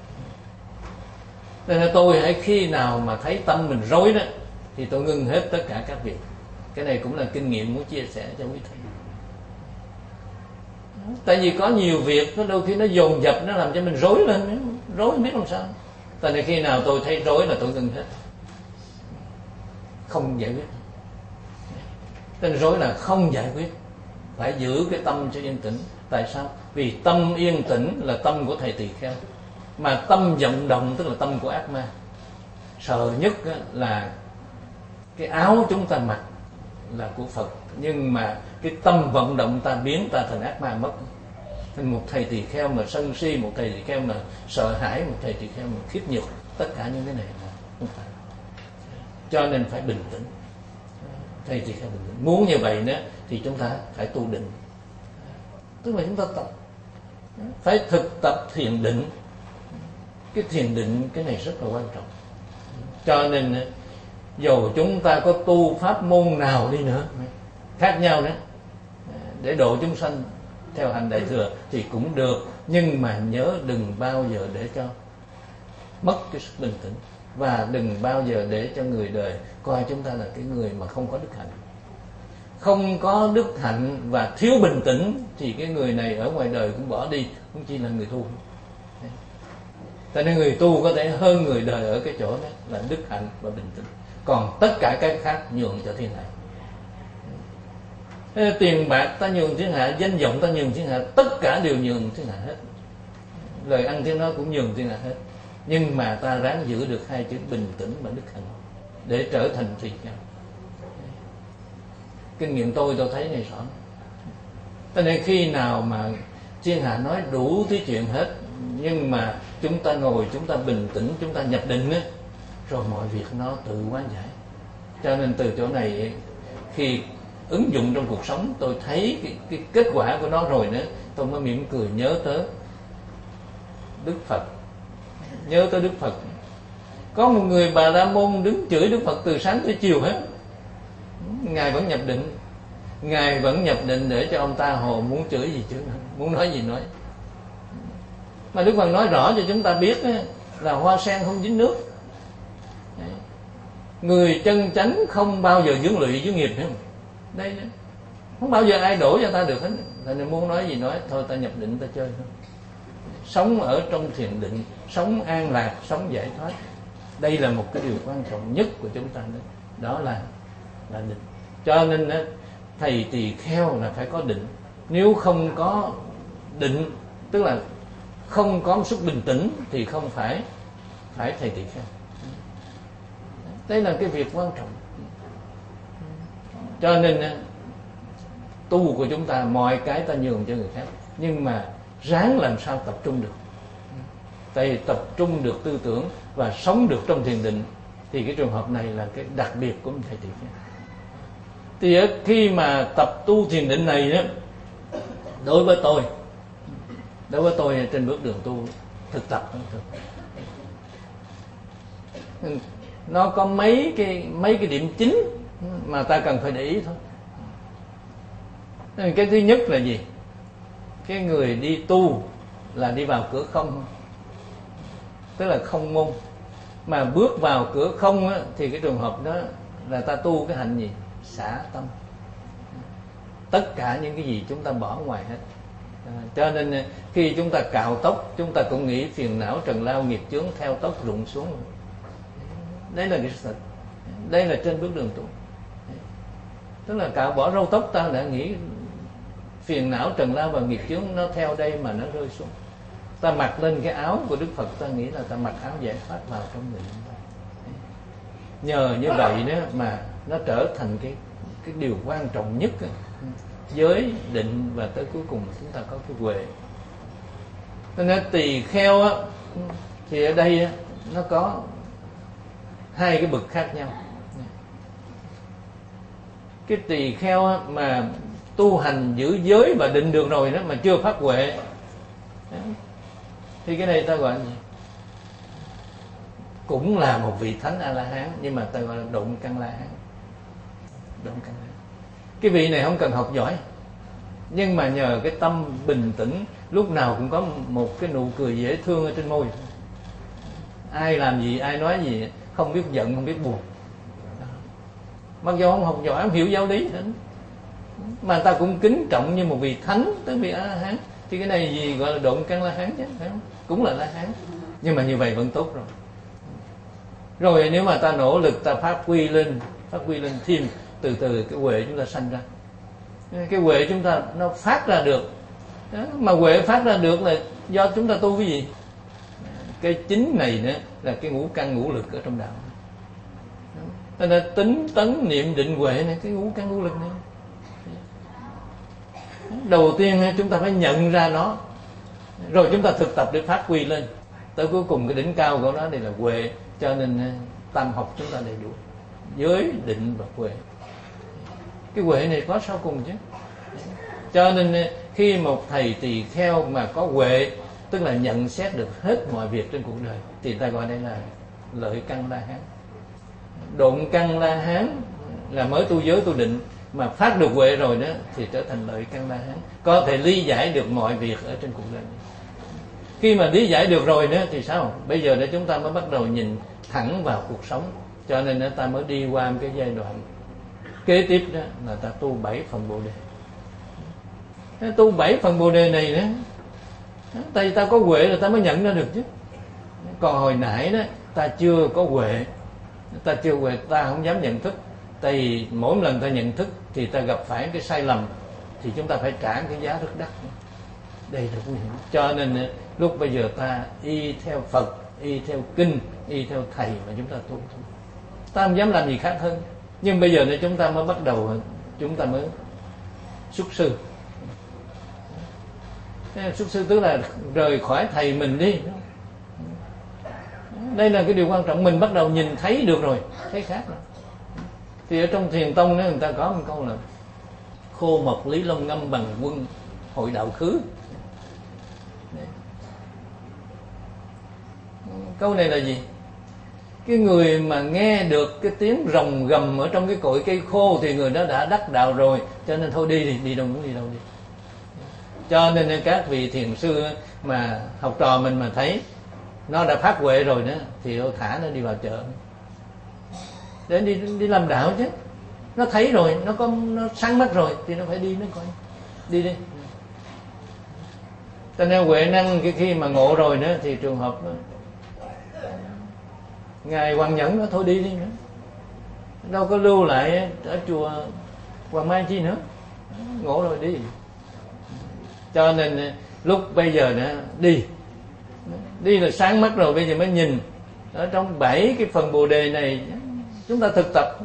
Nên là tôi hãy khi nào mà thấy tâm mình rối đó thì tôi ngưng hết tất cả các việc. Cái này cũng là kinh nghiệm muốn chia sẻ cho quý thầy. Tại vì có nhiều việc nó đôi khi nó dồn dập, nó làm cho mình rối lên, rối không biết làm sao. Tại nên khi nào tôi thấy rối là tôi ngưng hết, không giải quyết. Tên rối là không giải quyết, phải giữ cái tâm cho yên tĩnh. Tại sao? Vì tâm yên tĩnh là tâm của thầy tỳ kheo, mà tâm vọng động tức là tâm của ác ma. Sợ nhất là cái áo chúng ta mặc là của Phật, nhưng mà cái tâm vọng động ta biến ta thành ác ma mất. Nên một thầy tỳ kheo mà sân si, một thầy tỳ kheo mà sợ hãi, một thầy tỳ kheo mà khiếp nhược, tất cả những cái này là không phải. Cho nên phải bình tĩnh. Thầy tỳ kheo bình tĩnh. Muốn như vậy nữa thì chúng ta phải tu định. Tức là chúng ta tập, phải thực tập thiền định. Cái thiền định cái này rất là quan trọng. Cho nên dù chúng ta có tu pháp môn nào đi nữa khác nhau nữa để độ chúng sanh theo hành Đại Thừa thì cũng được, nhưng mà nhớ đừng bao giờ để cho mất cái sức bình tĩnh, và đừng bao giờ để cho người đời coi chúng ta là cái người mà không có đức hạnh. Không có đức hạnh và thiếu bình tĩnh thì cái người này ở ngoài đời cũng bỏ đi, cũng chỉ là người tu. Cho nên người tu có thể hơn người đời ở cái chỗ đó là đức hạnh và bình tĩnh. Còn tất cả cái khác nhường cho thiên hạ. Tiền bạc ta nhường thiên hạ, danh vọng ta nhường thiên hạ, tất cả đều nhường thiên hạ hết. Lời ăn tiếng nói cũng nhường thiên hạ hết. Nhưng mà ta ráng giữ được hai chữ bình tĩnh và đức hạnh để trở thành tỳ kheo. Kinh nghiệm tôi tôi thấy này rõ. Cho nên khi nào mà thiên hạ nói đủ thứ chuyện hết, nhưng mà chúng ta ngồi, chúng ta bình tĩnh, chúng ta nhập định á, rồi mọi việc nó tự hóa giải. Cho nên từ chỗ này khi ứng dụng trong cuộc sống, tôi thấy cái, cái kết quả của nó rồi nữa, tôi mới mỉm cười nhớ tới Đức Phật. Nhớ tới Đức Phật. Có một người Bà La Môn đứng chửi Đức Phật từ sáng tới chiều hết. Ngài vẫn nhập định. Ngài vẫn nhập định để cho ông ta hồ muốn chửi gì chửi, muốn nói gì nói. Mà Đức Phật nói rõ cho chúng ta biết là hoa sen không dính nước. Người chân chánh không bao giờ vướng lụy với nghiệp nữa. Đây không bao giờ ai đổ cho ta được hết. Nên muốn nói gì nói, thôi ta nhập định ta chơi thôi. Sống ở trong thiền định, sống an lạc, sống giải thoát. Đây là một cái điều quan trọng nhất của chúng ta đó, đó là là định. Cho nên thầy tỳ kheo là phải có định. Nếu không có định, tức là không có một sức bình tĩnh thì không phải phải thầy tỳ kheo. Đây là cái việc quan trọng. Cho nên tu của chúng ta mọi cái ta nhường cho người khác, nhưng mà ráng làm sao tập trung được. Tại vì tập trung được tư tưởng và sống được trong thiền định thì cái trường hợp này là cái đặc biệt của thầy tỳ kheo. Thì khi mà tập tu thiền định này đó, đối với tôi đối với tôi trên bước đường tu thực tập nó có mấy cái mấy cái điểm chính mà ta cần phải để ý thôi. Cái thứ nhất là gì? Cái người đi tu là đi vào cửa không, tức là không môn. Mà bước vào cửa không á, thì cái trường hợp đó là ta tu cái hạnh gì? Xả tâm. Tất cả những cái gì chúng ta bỏ ngoài hết. À, cho nên khi chúng ta cạo tóc, chúng ta cũng nghĩ phiền não trần lao nghiệp chướng theo tóc rụng xuống. Đây là cái sự. Đây là trên bước đường tu. Tức là cạo bỏ râu tóc, ta đã nghĩ phiền não trần lao và nghiệp chướng nó theo đây mà nó rơi xuống. Ta mặc lên cái áo của Đức Phật, ta nghĩ là ta mặc áo giải thoát vào trong mình. Nhờ như vậy đó mà nó trở thành cái cái điều quan trọng nhất. Giới định và tới cuối cùng chúng ta có cái huệ. Nên tỳ kheo á, thì ở đây á, nó có hai cái bậc khác nhau. Cái tỳ kheo á, mà tu hành giữ giới và định được rồi đó mà chưa phát huệ thì cái này ta gọi là gì? Cũng là một vị thánh A La Hán, nhưng mà ta gọi là độn căn La Hán. Độn căn La Hán. Cái vị này không cần học giỏi, nhưng mà nhờ cái tâm bình tĩnh, lúc nào cũng có một cái nụ cười dễ thương ở trên môi. Ai làm gì, ai nói gì, không biết giận, không biết buồn. Mặc dù không học giỏi, không hiểu giáo lý, mà ta cũng kính trọng như một vị thánh, tới vị A La Hán. Thì cái này gì gọi là độn căn La Hán chứ, phải không? Cũng là La Hán, nhưng mà như vậy vẫn tốt rồi. Rồi nếu mà ta nỗ lực, ta phát huy lên, phát huy lên thêm, từ từ cái huệ chúng ta sanh ra. Cái huệ chúng ta nó phát ra được. Đó, mà huệ phát ra được là do chúng ta tu cái gì? Cái chính này nữa là cái ngũ căn ngũ lực ở trong đạo. Cho nên tính tấn niệm định huệ này, cái ngũ căn ngũ lực này. Đầu tiên chúng ta phải nhận ra nó, rồi chúng ta thực tập để phát huy lên. Tới cuối cùng cái đỉnh cao của nó đây là huệ. Cho nên tam học chúng ta đầy đủ, giới, định và huệ. Cái huệ này có sau cùng chứ. Cho nên khi một thầy tỳ kheo mà có huệ, tức là nhận xét được hết mọi việc trên cuộc đời, thì ta gọi đây là lợi căn La Hán. Độn căn La Hán là mới tu giới tu định, mà phát được huệ rồi đó thì trở thành lợi căn La Hán, có thể lý giải được mọi việc ở trên cuộc đời này. Khi mà lý giải được rồi đó thì sao? Bây giờ để chúng ta mới bắt đầu nhìn thẳng vào cuộc sống. Cho nên đó, ta mới đi qua một cái giai đoạn kế tiếp đó là ta tu bảy phần Bồ Đề. Tu bảy phần Bồ Đề này đó, tại vì ta có huệ là ta mới nhận ra được chứ. Còn hồi nãy đó ta chưa có huệ, ta chưa huệ, ta không dám nhận thức. Tại vì mỗi lần ta nhận thức thì ta gặp phải cái sai lầm, thì chúng ta phải trả cái giá rất đắt. Đây là nguy hiểm. Cho nên lúc bây giờ ta y theo Phật, y theo kinh, y theo thầy mà chúng ta tu. Ta không dám làm gì khác hơn. Nhưng bây giờ này chúng ta mới bắt đầu, chúng ta mới xuất sư. Xuất sư tức là rời khỏi thầy mình đi. Đây là cái điều quan trọng. Mình bắt đầu nhìn thấy được rồi, thấy khác rồi. Thì ở trong Thiền Tông đó, người ta có một câu là khô mộc lý long ngâm bằng quân hội đạo khứ. Câu này là gì? Cái người mà nghe được cái tiếng rồng gầm ở trong cái cội cây khô thì người đó đã đắc đạo rồi. Cho nên thôi đi đi, đi đâu muốn đi đâu đi. Cho nên các vị thiền sư mà học trò mình mà thấy nó đã phát huệ rồi đó, thì thả nó đi vào chợ để đi đi làm đạo chứ. Nó thấy rồi, nó có nó sáng mắt rồi thì nó phải đi, nó coi đi đi. Cho nên huệ năng cái khi mà ngộ rồi nữa thì trường hợp đó, ngài Hoàng Nhẫn nó thôi đi đi nữa, đâu có lưu lại ở chùa Hoàng Mai chi nữa, ngộ rồi đi. Cho nên lúc bây giờ nữa đi đi là sáng mắt rồi, bây giờ mới nhìn ở trong bảy cái phần Bồ Đề này chúng ta thực tập.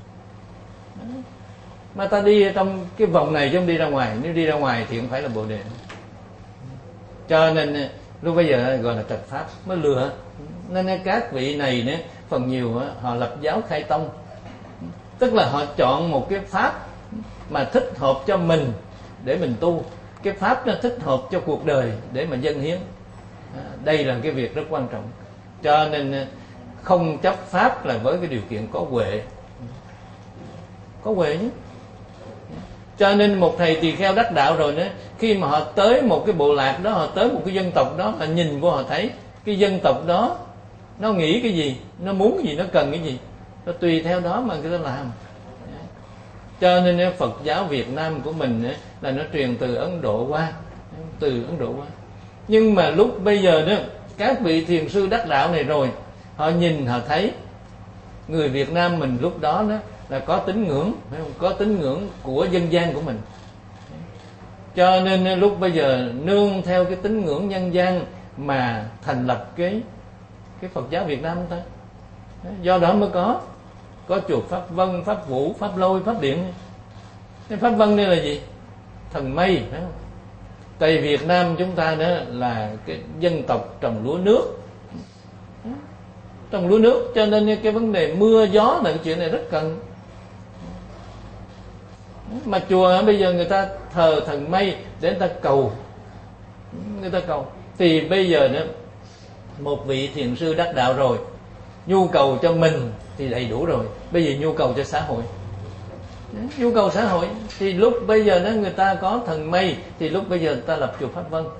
Mà ta đi ở trong cái vòng này chứ không đi ra ngoài. Nếu đi ra ngoài thì không phải là Bồ Đề. Cho nên lúc bây giờ gọi là trật pháp, mới lừa. Nên các vị này nữa, phần nhiều họ lập giáo khai tông, tức là họ chọn một cái pháp mà thích hợp cho mình để mình tu. Cái pháp nó thích hợp cho cuộc đời để mà dâng hiến. Đây là cái việc rất quan trọng. Cho nên không chấp pháp là với cái điều kiện có huệ. Có huệ chứ. Cho nên một thầy tỳ kheo đắc đạo rồi nữa, khi mà họ tới một cái bộ lạc đó, họ tới một cái dân tộc đó, họ nhìn vô họ thấy cái dân tộc đó nó nghĩ cái gì, nó muốn cái gì, nó cần cái gì, nó tùy theo đó mà người ta làm. Cho nên Phật giáo Việt Nam của mình là nó truyền từ Ấn Độ qua, từ Ấn Độ qua. Nhưng mà lúc bây giờ đó, các vị thiền sư đắc đạo này rồi, họ nhìn họ thấy người Việt Nam mình lúc đó đó là có tín ngưỡng, phải không? Có tín ngưỡng của dân gian của mình. Cho nên lúc bây giờ nương theo cái tín ngưỡng nhân gian mà thành lập cái cái Phật giáo Việt Nam ta. Do đó mới có có chùa Pháp Vân, Pháp Vũ, Pháp Lôi, Pháp Điện. Cái Pháp Vân đây là gì? Thần mây, phải không? Tại Việt Nam chúng ta nữa là cái dân tộc trồng lúa nước, trồng lúa nước, cho nên cái vấn đề mưa gió là cái chuyện này rất cần. Mà chùa bây giờ người ta thờ thần Mây để người ta cầu, người ta cầu. Thì bây giờ nữa, một vị thiền sư đắc đạo rồi, nhu cầu cho mình thì đầy đủ rồi, bây giờ nhu cầu cho xã hội. Nhu cầu xã hội thì lúc bây giờ đó người ta có thần Mây thì lúc bây giờ người ta lập chùa Pháp Vân.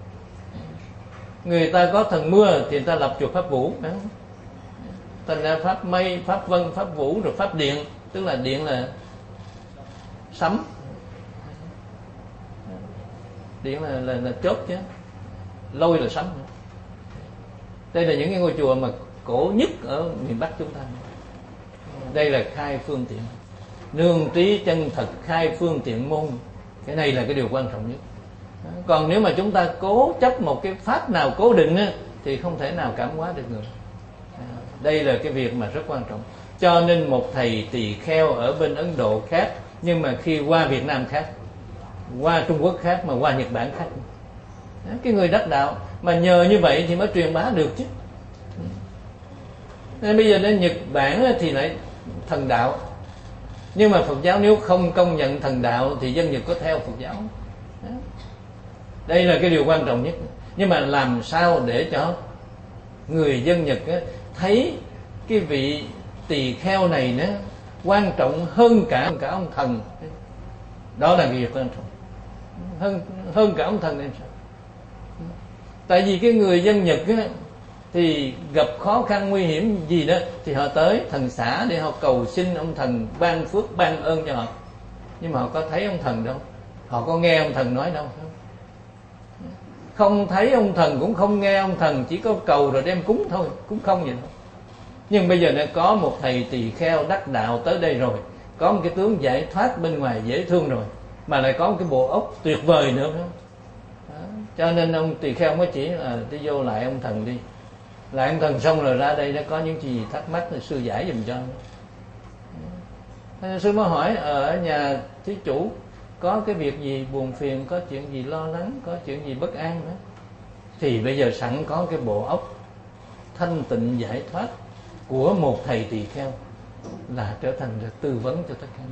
Người ta có thần Mưa thì người ta lập chùa Pháp Vũ. Thành ra Pháp Mây, Pháp Vân, Pháp Vũ rồi Pháp Điện, tức là điện là sấm, điện là, là, là chốt chứ, lôi là sấm. Đây là những cái ngôi chùa mà cổ nhất ở miền Bắc chúng ta. Đây là khai phương tiện, nương trí chân thật, khai phương tiện môn. Cái này là cái điều quan trọng nhất. Còn nếu mà chúng ta cố chấp một cái pháp nào cố định á, thì không thể nào cảm hóa được người. Đây là cái việc mà rất quan trọng. Cho nên một thầy tỳ kheo ở bên Ấn Độ khác, nhưng mà khi qua Việt Nam khác, qua Trung Quốc khác, mà qua Nhật Bản khác. Cái người đắc đạo mà nhờ như vậy thì mới truyền bá được chứ. Nên bây giờ đến Nhật Bản thì lại thần đạo, nhưng mà Phật giáo nếu không công nhận thần đạo thì dân Nhật có theo Phật giáo. Đây là cái điều quan trọng nhất. Nhưng mà làm sao để cho người dân Nhật thấy cái vị tỳ kheo này nữa quan trọng hơn cả cả ông thần. Đó là việc quan trọng, hơn hơn cả ông thần này. Tại vì cái người dân Nhật á, thì gặp khó khăn nguy hiểm gì đó thì họ tới thần xã để họ cầu xin ông thần ban phước ban ơn cho họ. Nhưng mà họ có thấy ông thần đâu, họ có nghe ông thần nói đâu. Không thấy ông thần cũng không nghe ông thần, chỉ có cầu rồi đem cúng thôi, cúng không vậy thôi. Nhưng bây giờ đã có một thầy tỳ kheo đắc đạo tới đây rồi, có một cái tướng giải thoát bên ngoài dễ thương rồi, mà lại có một cái bộ óc tuyệt vời nữa. Đó. Cho nên ông tỳ kheo mới chỉ là đi vô lại ông thần đi, lại ông thần xong rồi ra đây nó có những gì thắc mắc thì sư giải giùm cho. Sư mới hỏi ở nhà thí chủ có cái việc gì buồn phiền, có chuyện gì lo lắng, có chuyện gì bất an nữa, thì bây giờ sẵn có cái bộ óc thanh tịnh giải thoát của một thầy tỳ kheo là trở thành là tư vấn cho tất cả.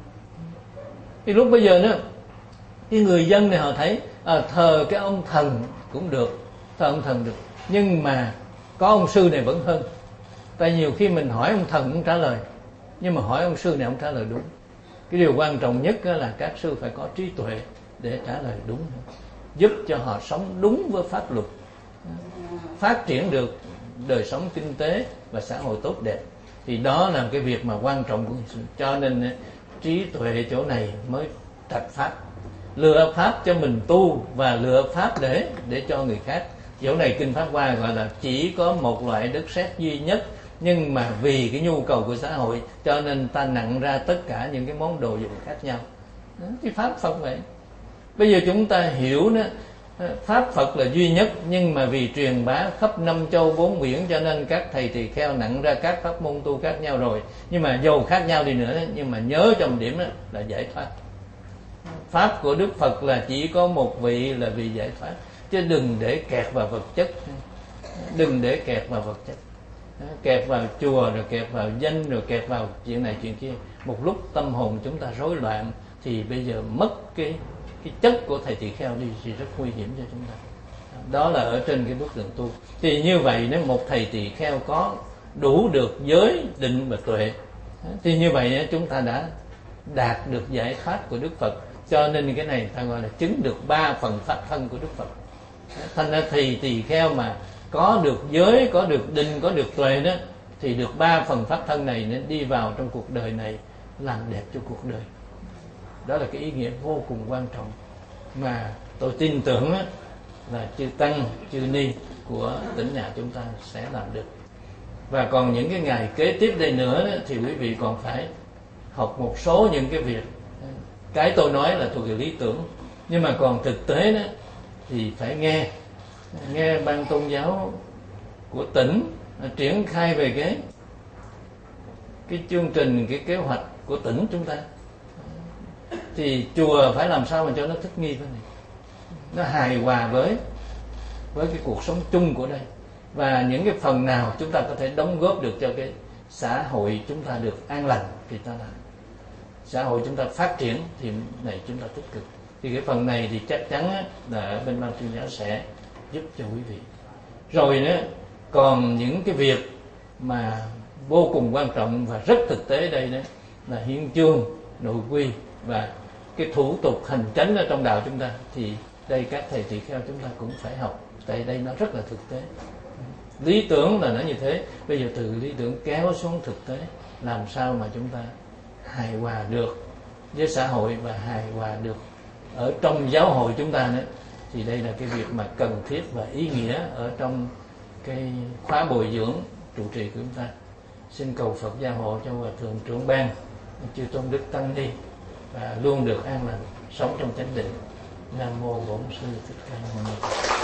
Thì lúc bây giờ nữa, cái người dân này họ thấy à, thờ cái ông thần cũng được, thờ ông thần được, nhưng mà có ông sư này vẫn hơn. Tại nhiều khi mình hỏi ông thần cũng trả lời, nhưng mà hỏi ông sư này ông trả lời đúng. Cái điều quan trọng nhất là các sư phải có trí tuệ để trả lời đúng, giúp cho họ sống đúng với pháp luật, phát triển được đời sống kinh tế và xã hội tốt đẹp. Thì đó là cái việc mà quan trọng của người sư. Cho nên trí tuệ chỗ này mới trạch pháp, lựa pháp cho mình tu và lựa pháp để để cho người khác. Chỗ này Kinh Pháp Hoa gọi là chỉ có một loại đất sét duy nhất, nhưng mà vì cái nhu cầu của xã hội cho nên ta nặng ra tất cả những cái món đồ dùng khác nhau. Cái pháp Phật vậy. Bây giờ chúng ta hiểu nữa, pháp Phật là duy nhất, nhưng mà vì truyền bá khắp năm châu bốn biển cho nên các thầy tỳ kheo nặng ra các pháp môn tu khác nhau rồi. Nhưng mà dầu khác nhau đi nữa, nhưng mà nhớ trong điểm đó là giải thoát. Pháp của Đức Phật là chỉ có một vị là vì giải thoát, chứ đừng để kẹt vào vật chất, đừng để kẹt vào vật chất, kẹt vào chùa rồi kẹt vào danh rồi kẹt vào chuyện này chuyện kia. Một lúc tâm hồn chúng ta rối loạn thì bây giờ mất cái cái chất của thầy tỳ kheo đi thì rất nguy hiểm cho chúng ta. Đó là ở trên cái bước đường tu. Thì như vậy nếu một thầy tỳ kheo có đủ được giới định và tuệ thì như vậy chúng ta đã đạt được giải thoát của Đức Phật. Cho nên cái này ta gọi là chứng được ba phần pháp thân của Đức Phật. Thành ra thầy tỳ kheo mà có được giới, có được định, có được tuệ đó, thì được ba phần pháp thân này nên đi vào trong cuộc đời này làm đẹp cho cuộc đời. Đó là cái ý nghĩa vô cùng quan trọng mà tôi tin tưởng là chư Tăng, chư Ni của tỉnh nhà chúng ta sẽ làm được. Và còn những cái ngày kế tiếp đây nữa đó, thì quý vị còn phải học một số những cái việc. Cái tôi nói là thuộc về lý tưởng, nhưng mà còn thực tế đó thì phải nghe nghe ban tôn giáo của tỉnh triển khai về cái cái chương trình, cái kế hoạch của tỉnh chúng ta, thì chùa phải làm sao mà cho nó thích nghi với này. nó hài hòa với với cái cuộc sống chung của đây, và những cái phần nào chúng ta có thể đóng góp được cho cái xã hội chúng ta được an lành thì ta làm. Xã hội chúng ta phát triển thì này chúng ta tích cực. Thì cái phần này thì chắc chắn là ở bên ban tuyên giáo sẽ giúp cho quý vị. Rồi nữa, còn những cái việc mà vô cùng quan trọng và rất thực tế đây đó là hiến chương, nội quy và cái thủ tục hành chánh ở trong đạo chúng ta, thì đây các thầy tỳ kheo chúng ta cũng phải học, tại đây nó rất là thực tế. Lý tưởng là nó như thế, bây giờ từ lý tưởng kéo xuống thực tế, làm sao mà chúng ta hài hòa được với xã hội và hài hòa được ở trong giáo hội chúng ta nữa, thì đây là cái việc mà cần thiết và ý nghĩa ở trong cái khóa bồi dưỡng trụ trì của chúng ta. Xin cầu Phật gia hộ cho Hòa thượng trưởng ban, chư tôn đức tăng ni và luôn được an lành, sống trong chánh định. Nam mô Bổn Sư Thích Ca Mâu Ni.